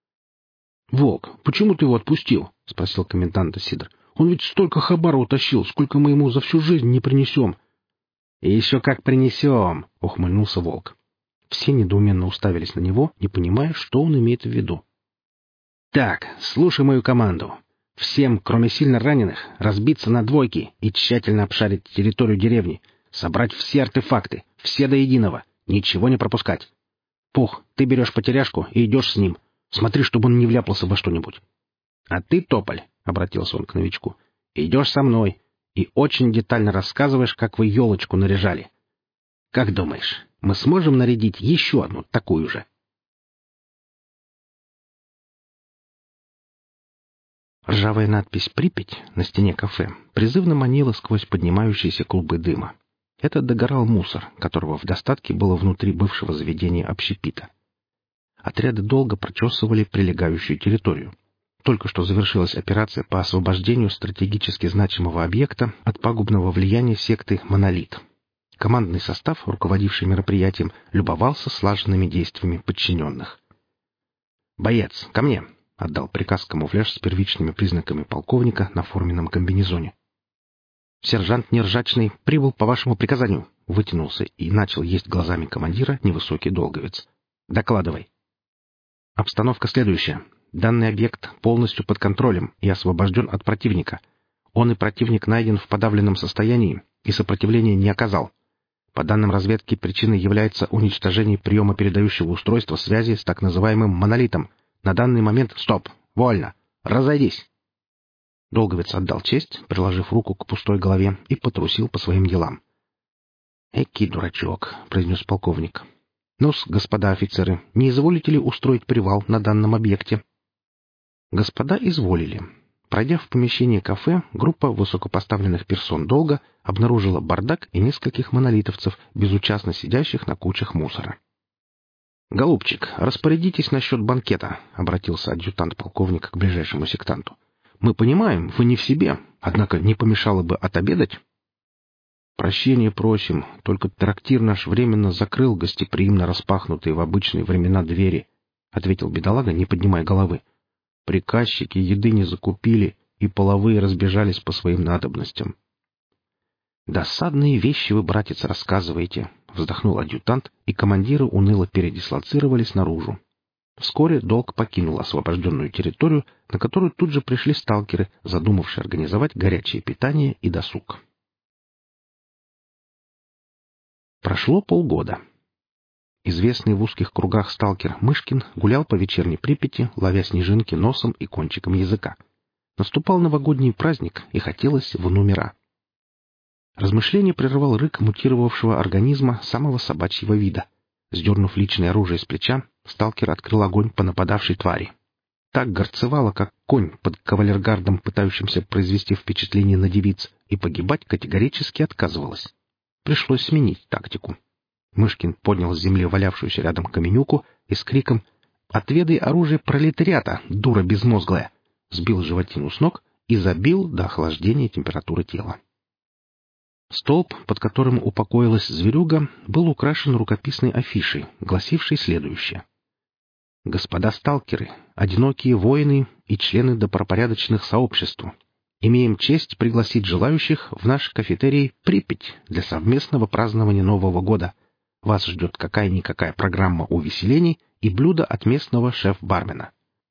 «Волк, почему ты его отпустил?» — спросил коменданта Сидор. «Он ведь столько хабара утащил, сколько мы ему за всю жизнь не принесем». «И еще как принесем!» — ухмыльнулся Волк. Все недоуменно уставились на него, не понимая, что он имеет в виду. «Так, слушай мою команду. Всем, кроме сильно раненых, разбиться на двойки и тщательно обшарить территорию деревни, собрать все артефакты, все до единого, ничего не пропускать. Пух, ты берешь потеряшку и идешь с ним. Смотри, чтобы он не вляпался во что-нибудь. А ты, Тополь, — обратился он к новичку, — идешь со мной и очень детально рассказываешь, как вы елочку наряжали. Как думаешь, мы сможем нарядить еще одну такую же? Ржавая надпись «Припять» на стене кафе призывно манила сквозь поднимающиеся клубы дыма. Это догорал мусор, которого в достатке было внутри бывшего заведения общепита. Отряды долго прочесывали прилегающую территорию. Только что завершилась операция по освобождению стратегически значимого объекта от пагубного влияния секты «Монолит». Командный состав, руководивший мероприятием, любовался слаженными действиями подчиненных. «Боец, ко мне!» — отдал приказ камуфляж с первичными признаками полковника на форменном комбинезоне. «Сержант Нержачный прибыл по вашему приказанию», — вытянулся и начал есть глазами командира невысокий долговец. «Докладывай». «Обстановка следующая. Данный объект полностью под контролем и освобожден от противника. Он и противник найден в подавленном состоянии и сопротивления не оказал. По данным разведки, причиной является уничтожение приема передающего устройства связи с так называемым «монолитом». На данный момент стоп. Вольно. Разойдись. Долговец отдал честь, приложив руку к пустой голове, и потрусил по своим делам. «Экий дурачок», — произнес полковник. «Ну-с, господа офицеры, не изволите ли устроить привал на данном объекте?» Господа изволили. Пройдя в помещение кафе, группа высокопоставленных персон долга обнаружила бардак и нескольких монолитовцев, безучастно сидящих на кучах мусора. «Голубчик, распорядитесь насчет банкета», — обратился адъютант полковника к ближайшему сектанту. «Мы понимаем, вы не в себе, однако не помешало бы отобедать». «Прощения просим, только трактир наш временно закрыл гостеприимно распахнутые в обычные времена двери», — ответил бедолага, не поднимая головы. «Приказчики еды не закупили, и половые разбежались по своим надобностям». «Досадные вещи вы, братец, рассказываете», — вздохнул адъютант, и командиры уныло передислоцировались наружу. Вскоре долг покинул освобожденную территорию, на которую тут же пришли сталкеры, задумавшие организовать горячее питание и досуг. Прошло полгода. Известный в узких кругах сталкер Мышкин гулял по вечерней Припяти, ловя снежинки носом и кончиком языка. Наступал новогодний праздник, и хотелось в номера. Размышление прервал рык мутировавшего организма самого собачьего вида. Сдернув личное оружие с плеча, сталкер открыл огонь по нападавшей твари. Так горцевала, как конь под кавалергардом, пытающимся произвести впечатление на девиц, и погибать категорически отказывалась. Пришлось сменить тактику. Мышкин поднял с земли валявшуюся рядом каменюку и с криком «Отведай оружие пролетариата, дура безмозглая!» сбил животину с ног и забил до охлаждения температуры тела. Столб, под которым упокоилась зверюга, был украшен рукописной афишей, гласившей следующее. «Господа сталкеры, одинокие воины и члены добропорядочных сообществ, имеем честь пригласить желающих в наш кафетерий «Припять» для совместного празднования Нового года. Вас ждет какая-никакая программа увеселений и блюдо от местного шеф-бармена».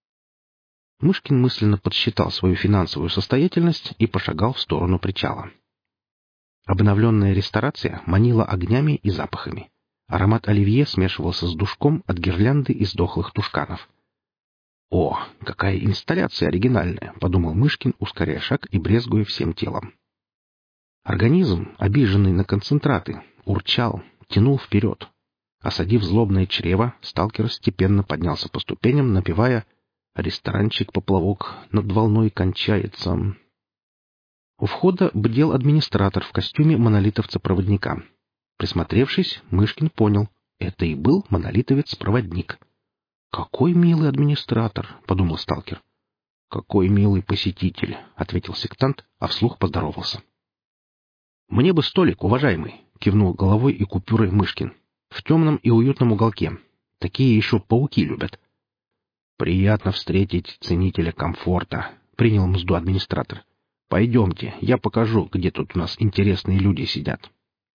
Мышкин мысленно подсчитал свою финансовую состоятельность и пошагал в сторону причала. Обновленная ресторация манила огнями и запахами. Аромат оливье смешивался с душком от гирлянды из дохлых тушканов. «О, какая инсталляция оригинальная!» — подумал Мышкин, ускоряя шаг и брезгуя всем телом. Организм, обиженный на концентраты, урчал, тянул вперед. Осадив злобное чрево, сталкер степенно поднялся по ступеням, напевая «Ресторанчик-поплавок над волной кончается». У входа бдел администратор в костюме монолитовца-проводника. Присмотревшись, Мышкин понял — это и был монолитовец-проводник. «Какой милый администратор!» — подумал сталкер. «Какой милый посетитель!» — ответил сектант, а вслух поздоровался. «Мне бы столик, уважаемый!» — кивнул головой и купюрой Мышкин. «В темном и уютном уголке. Такие еще пауки любят». «Приятно встретить ценителя комфорта», — принял мзду администратор. «Пойдемте, я покажу, где тут у нас интересные люди сидят».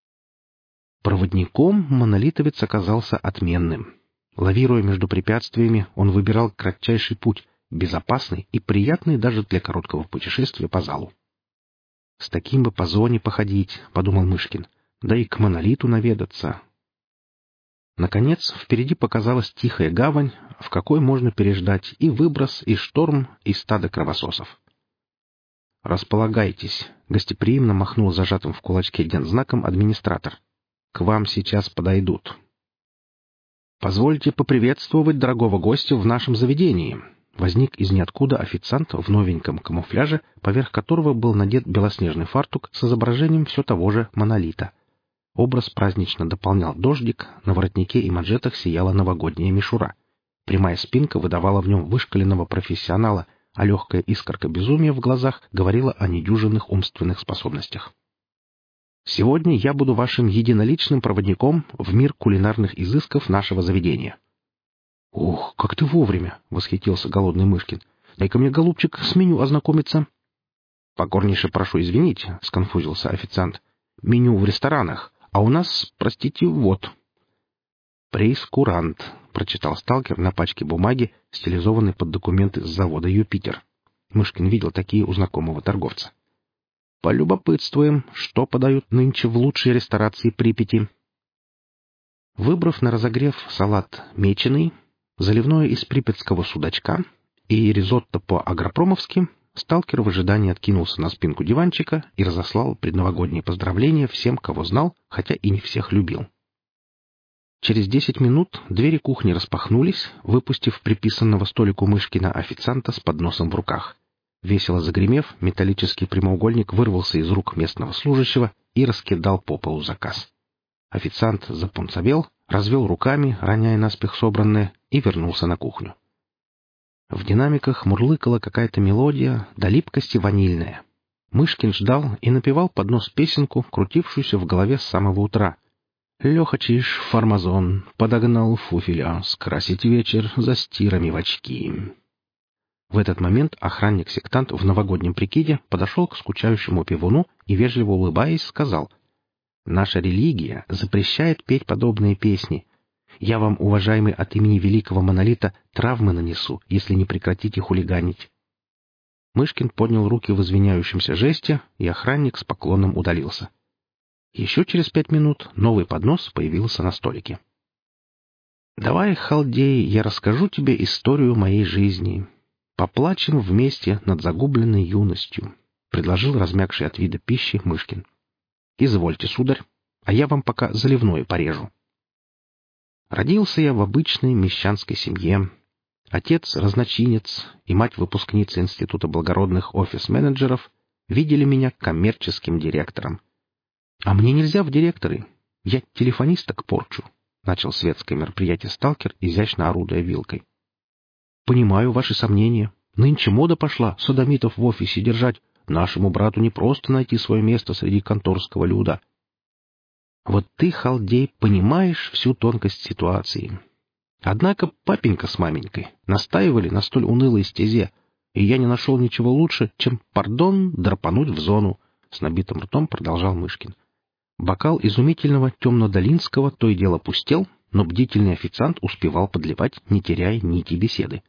Проводником монолитовец оказался отменным. Лавируя между препятствиями, он выбирал кратчайший путь, безопасный и приятный даже для короткого путешествия по залу. «С таким бы по зоне походить», — подумал Мышкин, — «да и к монолиту наведаться». Наконец, впереди показалась тихая гавань, в какой можно переждать и выброс, и шторм, и стадо кровососов. «Располагайтесь», — гостеприимно махнул зажатым в кулачке гензнаком администратор. «К вам сейчас подойдут». «Позвольте поприветствовать дорогого гостя в нашем заведении». Возник из ниоткуда официант в новеньком камуфляже, поверх которого был надет белоснежный фартук с изображением все того же монолита. Образ празднично дополнял дождик, на воротнике и манжетах сияла новогодняя мишура. Прямая спинка выдавала в нем вышкаленного профессионала, а легкая искорка безумия в глазах говорила о недюжинных умственных способностях. «Сегодня я буду вашим единоличным проводником в мир кулинарных изысков нашего заведения». «Ух, как ты вовремя!» — восхитился голодный Мышкин. «Дай-ка мне, голубчик, с меню ознакомиться». «Покорнейше прошу извинить», — сконфузился официант. «Меню в ресторанах, а у нас, простите, вот». «Прейскурант», — прочитал сталкер на пачке бумаги, стилизованной под документы с завода «Юпитер». Мышкин видел такие у знакомого торговца. «Полюбопытствуем, что подают нынче в лучшей ресторации Припяти». Выбрав на разогрев салат меченый, заливное из припятского судачка и ризотто по-агропромовски, сталкер в ожидании откинулся на спинку диванчика и разослал предновогодние поздравления всем, кого знал, хотя и не всех любил. Через 10 минут двери кухни распахнулись, выпустив приписанного столику Мышкина официанта с подносом в руках. Весело загремев, металлический прямоугольник вырвался из рук местного служащего и раскидал по полу заказ. Официант запунцовел, развел руками, роняя наспех собранное, и вернулся на кухню. В динамиках мурлыкала какая-то мелодия, до липкости ванильная. Мышкин ждал и напевал под нос песенку, крутившуюся в голове с самого утра. «Лехачиш, фармазон, подогнал фуфеля, скрасить вечер за стирами в очки». В этот момент охранник-сектант в новогоднем прикиде подошел к скучающему пивуну и, вежливо улыбаясь, сказал: «Наша религия запрещает петь подобные песни. Я вам, уважаемый, от имени великого монолита, травмы нанесу, если не прекратите хулиганить». Мышкин поднял руки в извиняющемся жесте, и охранник с поклоном удалился. Еще через 5 минут новый поднос появился на столике. «Давай, халдей, я расскажу тебе историю моей жизни. Поплачем вместе над загубленной юностью», — предложил размягший от вида пищи Мышкин. «Извольте, сударь, а я вам пока заливное порежу». Родился я в обычной мещанской семье. Отец — разночинец, и мать — выпускница Института благородных офис-менеджеров, видели меня коммерческим директором. «А мне нельзя в директоры. Я телефонисток порчу», — начал светское мероприятие сталкер, изящно орудуя вилкой. «Понимаю ваши сомнения. Нынче мода пошла содомитов в офисе держать. Нашему брату не просто найти свое место среди конторского люда». Вот ты, халдей, понимаешь всю тонкость ситуации. Однако папенька с маменькой настаивали на столь унылой стезе, и я не нашел ничего лучше, чем, пардон, драпануть в зону, — с набитым ртом продолжал Мышкин. Бокал изумительного темно-долинского то и дело пустел, но бдительный официант успевал подливать, не теряя нити беседы.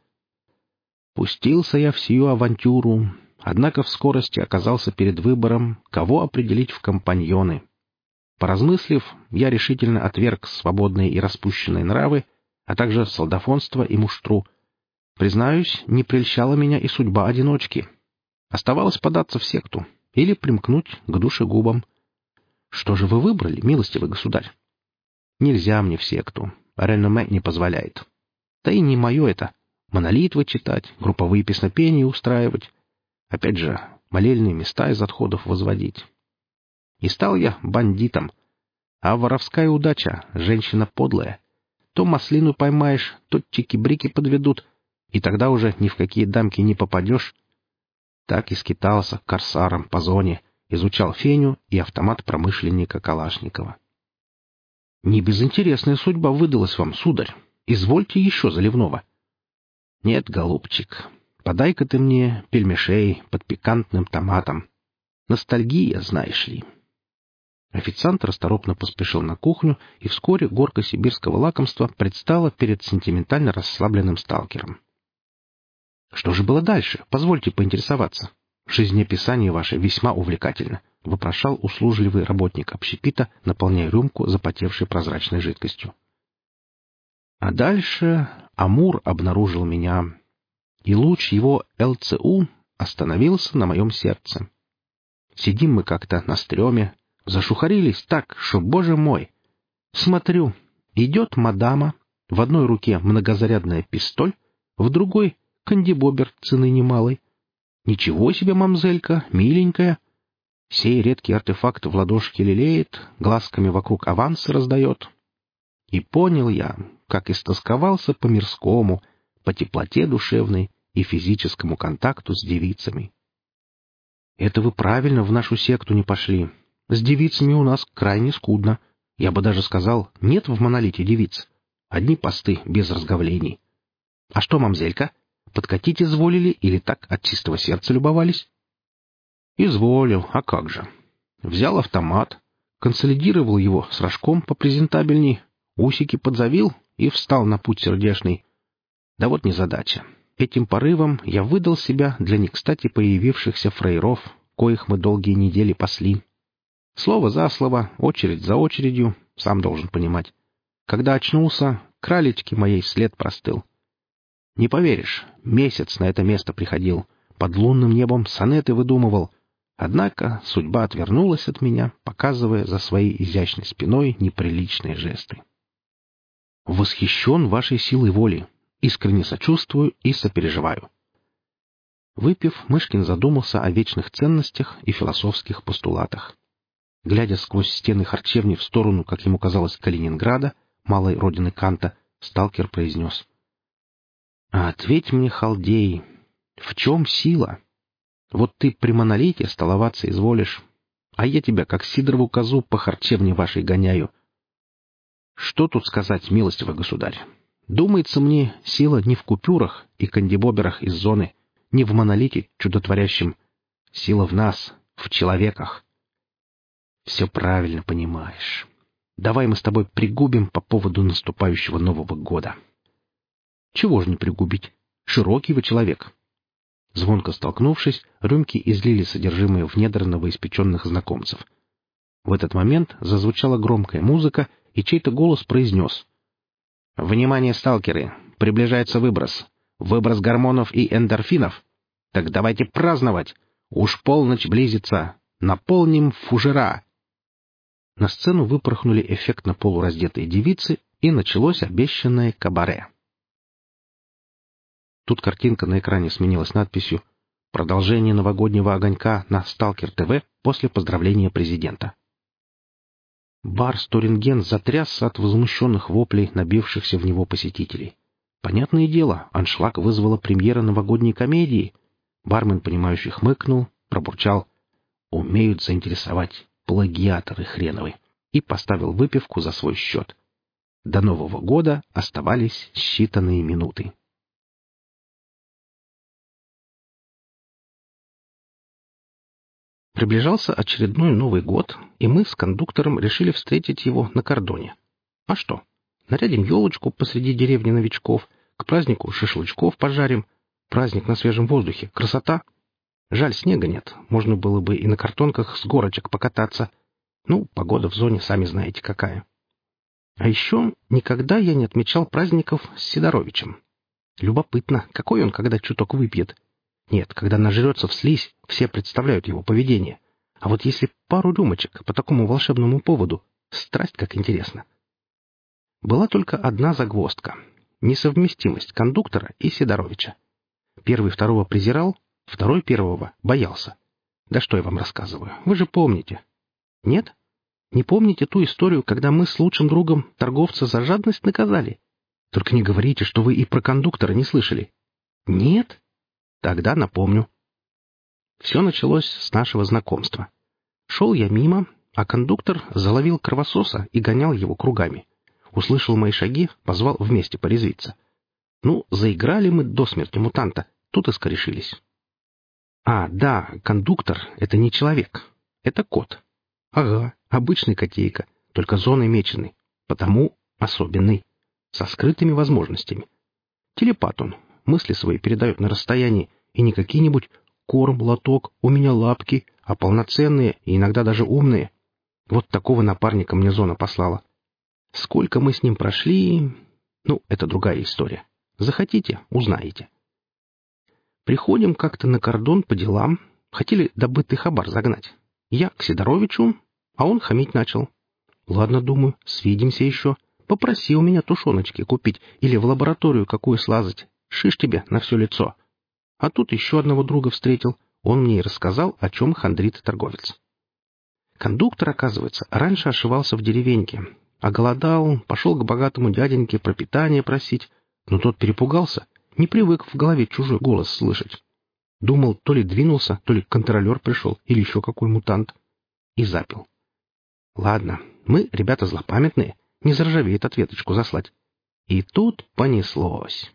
Пустился я в сию авантюру, однако в скорости оказался перед выбором, кого определить в компаньоны. Поразмыслив, я решительно отверг свободные и распущенные нравы, а также солдафонство и муштру. Признаюсь, не прельщала меня и судьба одиночки. Оставалось податься в секту или примкнуть к душегубам. Что же вы выбрали, милостивый государь? Нельзя мне в секту, реноме не позволяет. Да и не мое это — молитвы читать, групповые песнопения устраивать. Опять же, молельные места из отходов возводить. И стал я бандитом. А воровская удача — женщина подлая. То маслину поймаешь, то чики-брики подведут, и тогда уже ни в какие дамки не попадешь. Так и скитался корсаром по зоне, изучал феню и автомат промышленника Калашникова. Не безинтересная судьба выдалась вам, сударь. Извольте еще заливного. Нет, голубчик, подай-ка ты мне пельмешей под пикантным томатом. Ностальгия, знаешь ли. Официант расторопно поспешил на кухню, и вскоре горка сибирского лакомства предстала перед сентиментально расслабленным сталкером. «Что же было дальше? Позвольте поинтересоваться. Жизнеописание ваше весьма увлекательно», — вопрошал услужливый работник общепита, наполняя рюмку запотевшей прозрачной жидкостью. А дальше Амур обнаружил меня, и луч его ЛЦУ остановился на моем сердце. Сидим мы как-то на стреме, зашухарились так, что, боже мой! Смотрю, идет мадама, в одной руке многозарядная пистоль, в другой — кандибобер цены немалой. Ничего себе, мамзелька, миленькая! Сей редкий артефакт в ладошке лелеет, глазками вокруг авансы раздает. И понял я, как истосковался по мирскому, по теплоте душевной и физическому контакту с девицами. Это вы правильно в нашу секту не пошли. С девицами у нас крайне скудно. Я бы даже сказал, нет в монолите девиц. Одни посты без разговлений. А что, мамзелька, подкатить изволили или так от чистого сердца любовались? Изволил, а как же. Взял автомат, консолидировал его с рожком попрезентабельней, усики подзавил и встал на путь сердечный. Да вот незадача. Этим порывом я выдал себя для некстати появившихся фрейров, коих мы долгие недели пасли. Слово за слово, очередь за очередью, сам должен понимать. Когда очнулся, кралечки моей след простыл. Не поверишь, месяц на это место приходил, под лунным небом сонеты выдумывал. Однако судьба отвернулась от меня, показывая за своей изящной спиной неприличные жесты. Восхищен вашей силой воли. Искренне сочувствую и сопереживаю. Выпив, Мышкин задумался о вечных ценностях и философских постулатах. Глядя сквозь стены харчевни в сторону, как ему казалось, Калининграда, малой родины Канта, сталкер произнес: «А ответь мне, халдей, в чем сила? Вот ты при монолите столоваться изволишь, а я тебя, как сидорову козу, по харчевне вашей гоняю. Что тут сказать, милостивый государь? Думается мне, сила не в купюрах и кандибоберах из зоны, не в монолите чудотворящем. Сила в нас, в человеках. Все правильно понимаешь. Давай мы с тобой пригубим по поводу наступающего Нового года». «Чего ж не пригубить? Широкий вы человек». Звонко столкнувшись, рюмки излили содержимое в недра новоиспеченных знакомцев. В этот момент зазвучала громкая музыка, и чей-то голос произнес: «Внимание, сталкеры! Приближается выброс. Выброс гормонов и эндорфинов. Так давайте праздновать! Уж полночь близится! Наполним фужера!» На сцену выпорхнули эффектно полураздетые девицы, и началось обещанное кабаре. Тут картинка на экране сменилась надписью «Продолжение новогоднего огонька на Сталкер ТВ после поздравления президента». Бар «Сторинген» затрясся от возмущенных воплей набившихся в него посетителей. Понятное дело, аншлаг вызвала премьера новогодней комедии. Бармен, понимающий, хмыкнул, пробурчал: «Умеют заинтересовать плагиаторы хреновы», и поставил выпивку за свой счет. До Нового года оставались считанные минуты. Приближался очередной Новый год, и мы с кондуктором решили встретить его на кордоне. А что? Нарядим елочку посреди деревни новичков, к празднику шашлычков пожарим. Праздник на свежем воздухе. Красота! Жаль, снега нет. Можно было бы и на картонках с горочек покататься. Ну, погода в зоне, сами знаете, какая. А еще никогда я не отмечал праздников с Сидоровичем. Любопытно, какой он, когда чуток выпьет. Нет, когда нажрется вслизь, все представляют его поведение. А вот если пару рюмочек по такому волшебному поводу, страсть как интересно. Была только одна загвоздка — несовместимость кондуктора и Сидоровича. Первый второго презирал, второй первого боялся. Да что я вам рассказываю, вы же помните. Нет? Не помните ту историю, когда мы с лучшим другом торговца за жадность наказали? Только не говорите, что вы и про кондуктора не слышали. Нет? Тогда напомню. Все началось с нашего знакомства. Шел я мимо, а кондуктор заловил кровососа и гонял его кругами. Услышал мои шаги, позвал вместе порезвиться. Ну, заиграли мы до смерти мутанта, тут и скорешились. А, да, кондуктор — это не человек, это кот. Ага, обычный котейка, только зоной меченый, потому особенный, со скрытыми возможностями. Телепат он, мысли свои передает на расстоянии, и не какие-нибудь «корм, лоток, у меня лапки», а полноценные и иногда даже умные. Вот такого напарника мне зона послала. Сколько мы с ним прошли... Ну, это другая история. Захотите — узнаете. Приходим как-то на кордон по делам. Хотели добытый хабар загнать. Я к Сидоровичу, а он хамить начал. Ладно, думаю, свидимся еще. Попроси у меня тушеночки купить или в лабораторию какую слазать. Шиш тебе на все лицо. А тут еще одного друга встретил. Он мне и рассказал, о чем хандрит торговец. Кондуктор, оказывается, раньше ошивался в деревеньке. Оголодал, пошел к богатому дяденьке пропитание просить. Но тот перепугался, не привык в голове чужой голос слышать. Думал, то ли двинулся, то ли контролер пришел, или еще какой мутант. И запил. Ладно, мы, ребята злопамятные, не заржавеет ответочку заслать. И тут понеслось.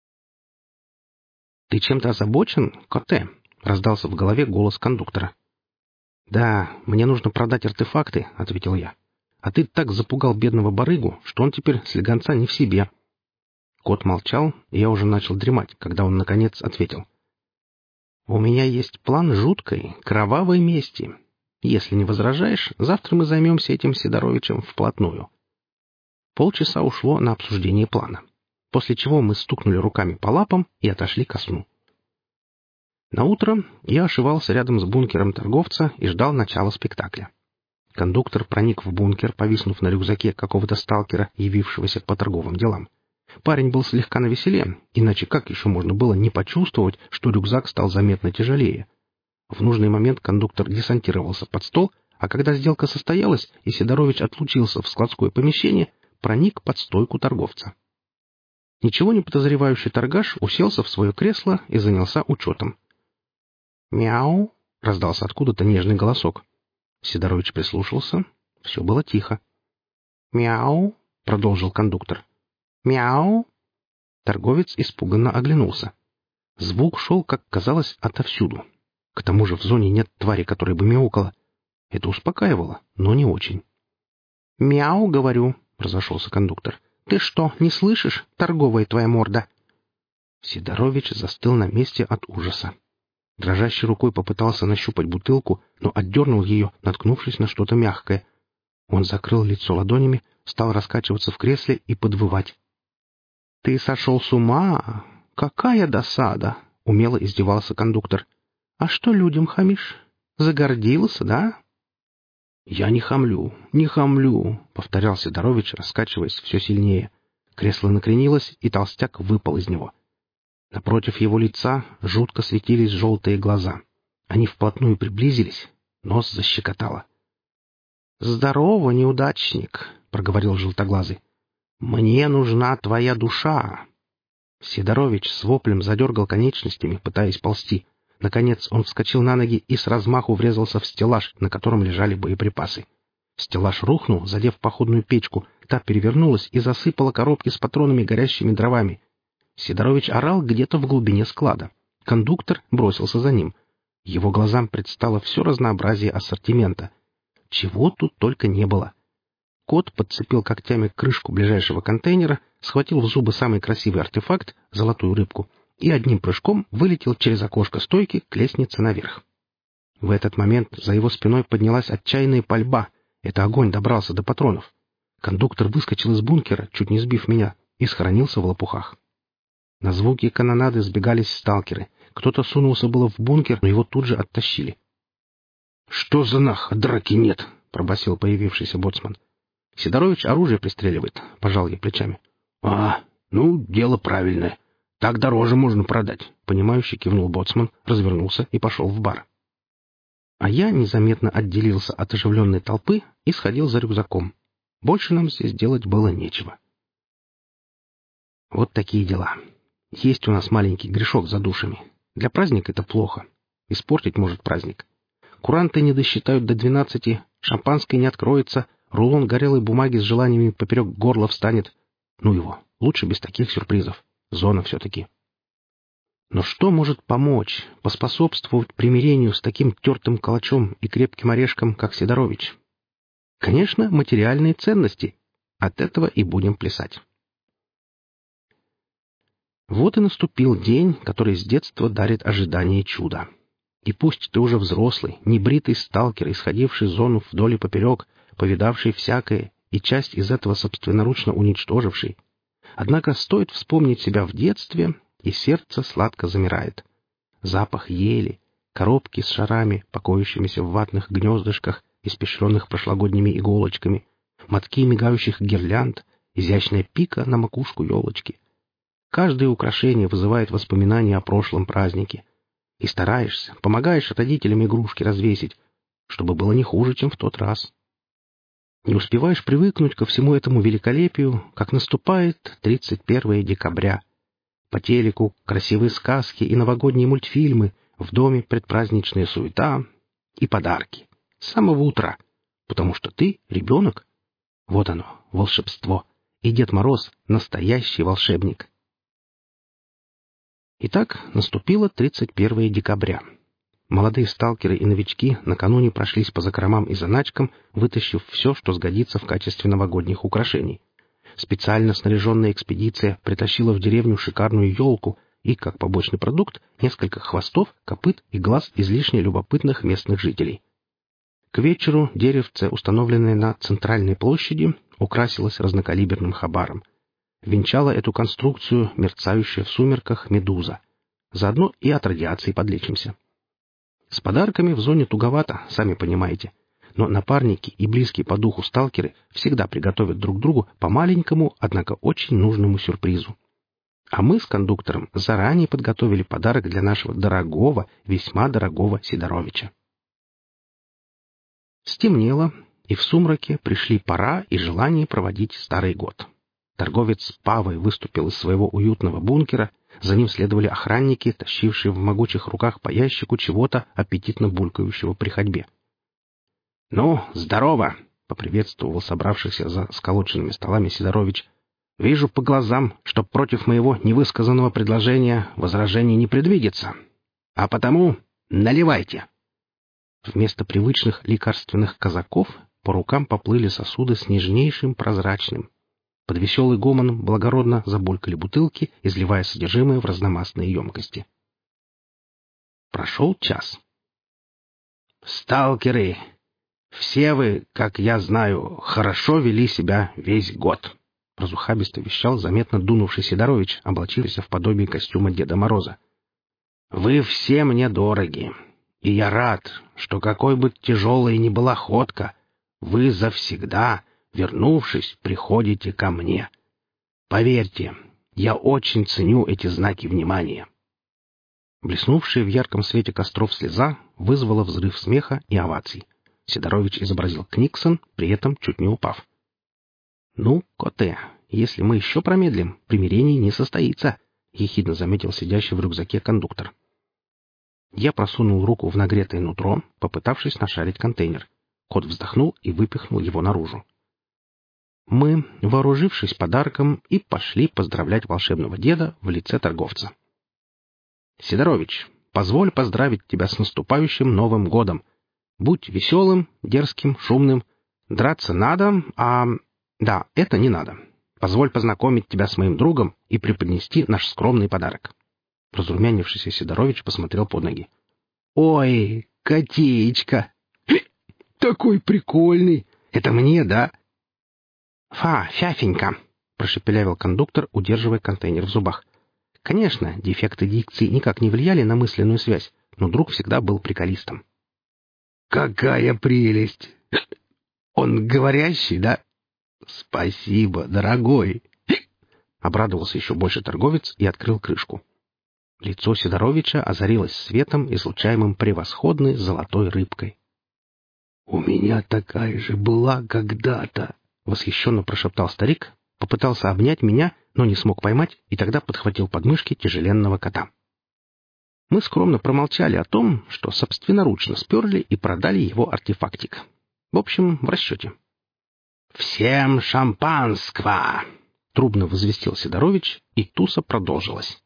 «Ты чем-то озабочен, Коте?» — раздался в голове голос кондуктора. «Да, мне нужно продать артефакты», — ответил я. «А ты так запугал бедного барыгу, что он теперь слегонца не в себе». Кот молчал, и я уже начал дремать, когда он, наконец, ответил. «У меня есть план жуткой, кровавой мести. Если не возражаешь, завтра мы займемся этим Сидоровичем вплотную». Полчаса ушло на обсуждение плана, после чего мы стукнули руками по лапам и отошли ко сну. Наутро я ошивался рядом с бункером торговца и ждал начала спектакля. Кондуктор проник в бункер, повиснув на рюкзаке какого-то сталкера, явившегося по торговым делам. Парень был слегка навеселе, иначе как еще можно было не почувствовать, что рюкзак стал заметно тяжелее? В нужный момент кондуктор десантировался под стол, а когда сделка состоялась и Сидорович отлучился в складское помещение, проник под стойку торговца. Ничего не подозревающий торгаш уселся в свое кресло и занялся учетом. «Мяу!» — раздался откуда-то нежный голосок. Сидорович прислушался. Все было тихо. «Мяу!» — продолжил кондуктор. «Мяу!» Торговец испуганно оглянулся. Звук шел, как казалось, отовсюду. К тому же в зоне нет твари, которая бы мяукала. Это успокаивало, но не очень. «Мяу, говорю!» — разошелся кондуктор. «Ты что, не слышишь, торговая твоя морда?» Сидорович застыл на месте от ужаса. Дрожащей рукой попытался нащупать бутылку, но отдернул ее, наткнувшись на что-то мягкое. Он закрыл лицо ладонями, стал раскачиваться в кресле и подвывать. «Ты сошел с ума? Какая досада!» — умело издевался кондуктор. «А что людям хамишь? Загордился, да?» «Я не хамлю, не хамлю», — повторял Сидорович, раскачиваясь все сильнее. Кресло накренилось, и толстяк выпал из него. Напротив его лица жутко светились желтые глаза. Они вплотную приблизились, нос защекотало. «Здорово, неудачник», — проговорил желтоглазый. «Мне нужна твоя душа». Сидорович с воплем задергал конечностями, пытаясь ползти. Наконец он вскочил на ноги и с размаху врезался в стеллаж, на котором лежали боеприпасы. Стеллаж рухнул, задев походную печку. Та перевернулась и засыпала коробки с патронами горящими дровами. Сидорович орал где-то в глубине склада. Кондуктор бросился за ним. Его глазам предстало все разнообразие ассортимента. Чего тут только не было. Кот подцепил когтями крышку ближайшего контейнера, схватил в зубы самый красивый артефакт — золотую рыбку, и одним прыжком вылетел через окошко стойки к лестнице наверх. В этот момент за его спиной поднялась отчаянная пальба. Это огонь добрался до патронов. Кондуктор выскочил из бункера, чуть не сбив меня, и схоронился в лопухах. На звуки канонады сбегались сталкеры. Кто-то сунулся было в бункер, но его тут же оттащили. «Что за нах? Драки нет!» — пробасил появившийся боцман. «Сидорович оружие пристреливает», — пожал я плечами. Ну, дело правильное. Так дороже можно продать», — понимающе кивнул боцман, развернулся и пошел в бар. А я незаметно отделился от оживленной толпы и сходил за рюкзаком. Больше нам здесь делать было нечего. Вот такие дела. Есть у нас маленький грешок за душами. Для праздника это плохо. Испортить может праздник. Куранты не досчитают до 12, шампанское не откроется, рулон горелой бумаги с желаниями поперек горла встанет. Ну его, лучше без таких сюрпризов. Зона все-таки. Но что может помочь, поспособствовать примирению с таким тертым калачом и крепким орешком, как Сидорович? Конечно, материальные ценности. От этого и будем плясать. Вот и наступил день, который с детства дарит ожидание чуда. И пусть ты уже взрослый, небритый сталкер, исходивший зону вдоль и поперек, повидавший всякое и часть из этого собственноручно уничтоживший, Однако стоит вспомнить себя в детстве, и сердце сладко замирает. Запах ели, коробки с шарами, покоящимися в ватных гнездышках, испещренных прошлогодними иголочками, мотки мигающих гирлянд, изящная пика на макушку елочки. Каждое украшение вызывает воспоминания о прошлом празднике. И стараешься, помогаешь родителям игрушки развесить, чтобы было не хуже, чем в тот раз. Не успеваешь привыкнуть ко всему этому великолепию, как наступает 31 декабря. По телеку красивые сказки и новогодние мультфильмы, в доме предпраздничная суета и подарки. С самого утра, потому что ты ребенок. Вот оно, волшебство. И Дед Мороз — настоящий волшебник. Итак, наступило 31 декабря. Молодые сталкеры и новички накануне прошлись по закромам и заначкам, вытащив все, что сгодится в качестве новогодних украшений. Специально снаряженная экспедиция притащила в деревню шикарную елку и, как побочный продукт, несколько хвостов, копыт и глаз излишне любопытных местных жителей. К вечеру деревце, установленное на центральной площади, украсилось разнокалиберным хабаром. Венчала эту конструкцию мерцающая в сумерках медуза. Заодно и от радиации подлечимся. С подарками в зоне туговато, сами понимаете. Но напарники и близкие по духу сталкеры всегда приготовят друг другу по маленькому, однако очень нужному сюрпризу. А мы с кондуктором заранее подготовили подарок для нашего дорогого, весьма дорогого Сидоровича. Стемнело, и в сумраке пришли пора и желание проводить старый год. Торговец Павой выступил из своего уютного бункера, за ним следовали охранники, тащившие в могучих руках по ящику чего-то аппетитно булькающего при ходьбе. — Ну, здорово! — поприветствовал собравшихся за сколоченными столами Сидорович. — Вижу по глазам, что против моего невысказанного предложения возражений не предвидится. А потому наливайте! Вместо привычных лекарственных казаков по рукам поплыли сосуды с нежнейшим прозрачным. Под веселый гомон благородно забулькали бутылки, изливая содержимое в разномастные емкости. Прошел час. «Сталкеры! Все вы, как я знаю, хорошо вели себя весь год!» — разухабисто вещал заметно дунувший Сидорович, облачившийся в подобие костюма Деда Мороза. «Вы все мне дороги, и я рад, что какой бы тяжелой ни была ходка, вы завсегда, вернувшись, приходите ко мне. Поверьте, я очень ценю эти знаки внимания». Блеснувшая в ярком свете костров слеза вызвала взрыв смеха и оваций. Сидорович изобразил Книксон, при этом чуть не упав. «Ну, коте, если мы еще промедлим, примирение не состоится», — ехидно заметил сидящий в рюкзаке кондуктор. Я просунул руку в нагретое нутро, попытавшись нашарить контейнер. Кот вздохнул и выпихнул его наружу. Мы, вооружившись подарком, и пошли поздравлять волшебного деда в лице торговца. «Сидорович, позволь поздравить тебя с наступающим Новым годом. Будь веселым, дерзким, шумным. Драться надо, а... Да, это не надо. Позволь познакомить тебя с моим другом и преподнести наш скромный подарок». Разрумянившийся Сидорович посмотрел под ноги. «Ой, котеечка! Такой прикольный! Это мне, да?» «Фяфенька!» — прошепелявил кондуктор, удерживая контейнер в зубах. Конечно, дефекты дикции никак не влияли на мысленную связь, но друг всегда был приколистом. «Какая прелесть! Он говорящий, да? Спасибо, дорогой!» Обрадовался еще больше торговец и открыл крышку. Лицо Сидоровича озарилось светом, излучаемым превосходной золотой рыбкой. «У меня такая же была когда-то!» — восхищенно прошептал старик, попытался обнять меня, но не смог поймать, и тогда подхватил подмышки тяжеленного кота. Мы скромно промолчали о том, что собственноручно сперли и продали его артефактик. В общем, в расчете. «Всем шампанского!» — трубно возвестил Сидорович, и туса продолжилась.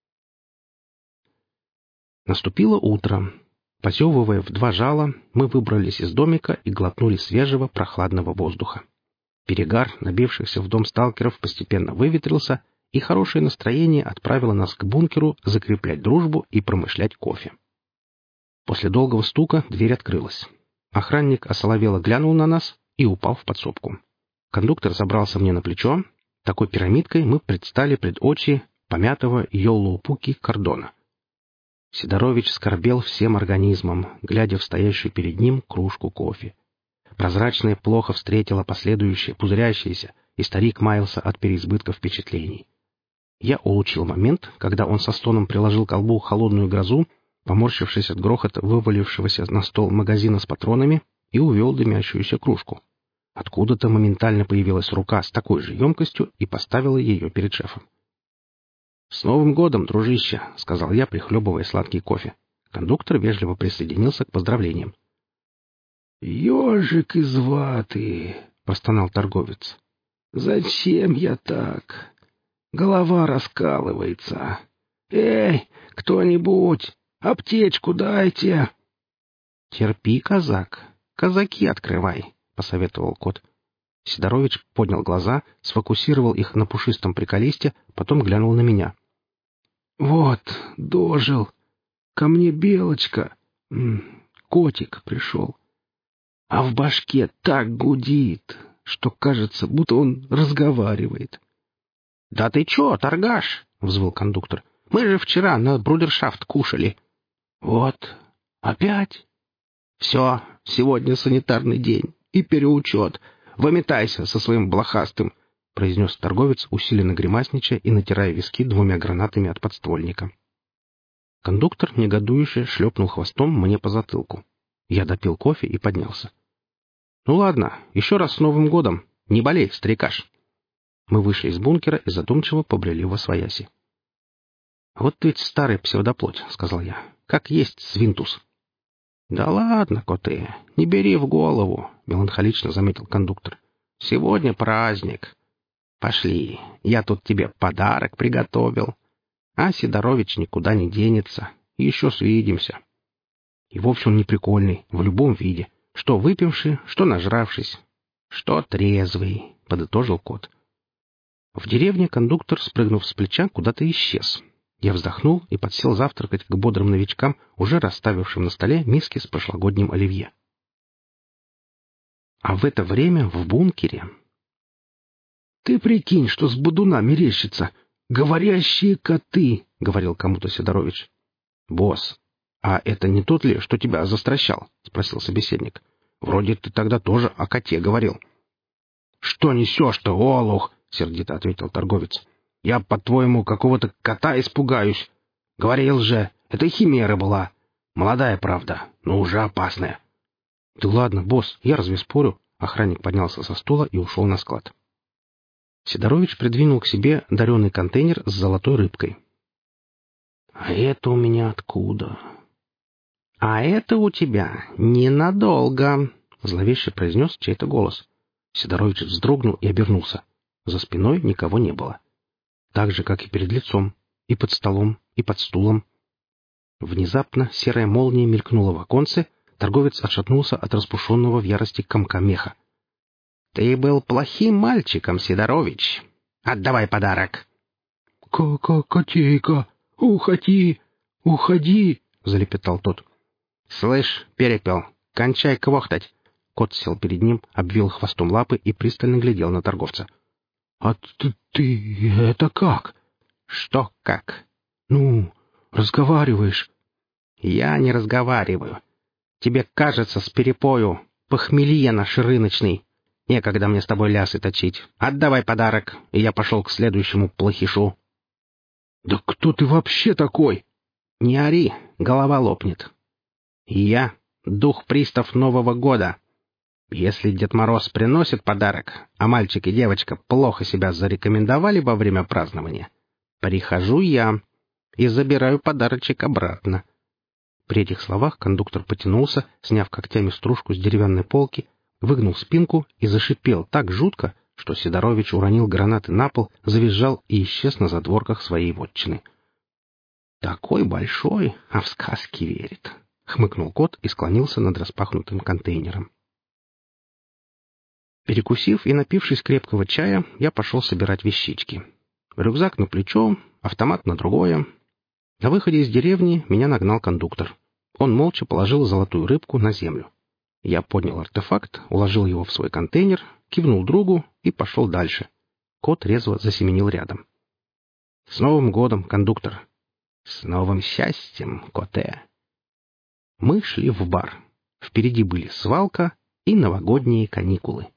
Наступило утро. Позевывая в два жала, мы выбрались из домика и глотнули свежего прохладного воздуха. Перегар, набившихся в дом сталкеров, постепенно выветрился, и хорошее настроение отправило нас к бункеру закреплять дружбу и промышлять кофе. После долгого стука дверь открылась. Охранник осоловело глянул на нас и упал в подсобку. Кондуктор забрался мне на плечо, Такой пирамидкой мы предстали пред очи помятого Йоллоупуки Кордона. Сидорович скорбел всем организмом, глядя в стоящую перед ним кружку кофе. Прозрачная плохо встретила последующее, пузырящееся, и старик маялся от переизбытка впечатлений. Я улучил момент, когда он со стоном приложил к колбу холодную грозу, поморщившись от грохота вывалившегося на стол магазина с патронами, и увел дымящуюся кружку. Откуда-то моментально появилась рука с такой же емкостью и поставила ее перед шефом. «С Новым годом, дружище!» — сказал я, прихлебывая сладкий кофе. Кондуктор вежливо присоединился к поздравлениям. «Ежик из ваты!» — простонал торговец. «Зачем я так? Голова раскалывается. Эй, кто-нибудь, аптечку дайте!» «Терпи, казак, казаки открывай!» — посоветовал кот. Сидорович поднял глаза, сфокусировал их на пушистом приколисте, потом глянул на меня. «Вот, дожил. Ко мне Белочка, котик, пришел. А в башке так гудит, что кажется, будто он разговаривает». «Да ты чё, торгаш?» — взвыл кондуктор. «Мы же вчера на брудершафт кушали». «Вот, опять?» «Все, сегодня санитарный день и переучет. Выметайся со своим блохастым», — произнес торговец, усиленно гримасничая и натирая виски 2 гранатами от подствольника. Кондуктор негодующе шлепнул хвостом мне по затылку. Я допил кофе и поднялся. «Ну ладно, еще раз с Новым годом. Не болей, старикаш». Мы вышли из бункера и задумчиво побрели восвояси. «Вот ведь старый псевдоплоть», — сказал я. «Как есть свинтус». «Да ладно, коты, не бери в голову», — меланхолично заметил кондуктор. «Сегодня праздник. Пошли, я тут тебе подарок приготовил. А Сидорович никуда не денется. Еще свидимся». И вовсе он не прикольный, в любом виде. Что выпивший, что нажравшись. Что трезвый, — подытожил кот. В деревне кондуктор, спрыгнув с плеча, куда-то исчез. Я вздохнул и подсел завтракать к бодрым новичкам, уже расставившим на столе миски с прошлогодним оливье. А в это время в бункере... «Ты прикинь, что с бодуна мерещится! Говорящие коты!» — говорил кому-то Сидорович. «Босс, а это не тот ли, что тебя застращал?» — спросил собеседник. «Вроде ты тогда тоже о коте говорил». «Что несешь-то, олух?» — сердито ответил торговец. «Я, по-твоему, какого-то кота испугаюсь? Говорил же, это химера была. Молодая, правда, но уже опасная». «Да ладно, босс, я разве спорю?» Охранник поднялся со стула и ушел на склад. Сидорович придвинул к себе дареный контейнер с золотой рыбкой. «А это у меня откуда?» «А это у тебя ненадолго», — зловеще произнес чей-то голос. Сидорович вздрогнул и обернулся. За спиной никого не было. Так же, как и перед лицом, и под столом, и под стулом. Внезапно серая молния мелькнула в оконце, торговец отшатнулся от распушенного в ярости комка меха. «Ты был плохим мальчиком, Сидорович. Отдавай подарок!» «Котейка, уходи, уходи!» — залепетал тот. «Слышь, перепел, кончай квохтать!» Кот сел перед ним, обвил хвостом лапы и пристально глядел на торговца. «А ты это как?» «Что как?» «Ну, разговариваешь». «Я не разговариваю. Тебе кажется с перепою, похмелье наш рыночный. Некогда мне с тобой лясы точить. Отдавай подарок, и я пошел к следующему плохишу». «Да кто ты вообще такой?» «Не ори, голова лопнет. Я — дух-пристав Нового года. Если Дед Мороз приносит подарок, а мальчик и девочка плохо себя зарекомендовали во время празднования, прихожу я и забираю подарочек обратно». При этих словах кондуктор потянулся, сняв когтями стружку с деревянной полки, выгнул спинку и зашипел так жутко, что Сидорович уронил гранаты на пол, завизжал и исчез на задворках своей вотчины. «Такой большой, а в сказки верит», — хмыкнул кот и склонился над распахнутым контейнером. Перекусив и напившись крепкого чая, я пошел собирать вещички. Рюкзак на плечо, автомат на другое. На выходе из деревни меня нагнал кондуктор. Он молча положил золотую рыбку на землю. Я поднял артефакт, уложил его в свой контейнер, кивнул другу и пошел дальше. Кот резво засеменил рядом. «С Новым годом, кондуктор!» «С новым счастьем, Коте!» Мы шли в бар. Впереди были свалка и новогодние каникулы.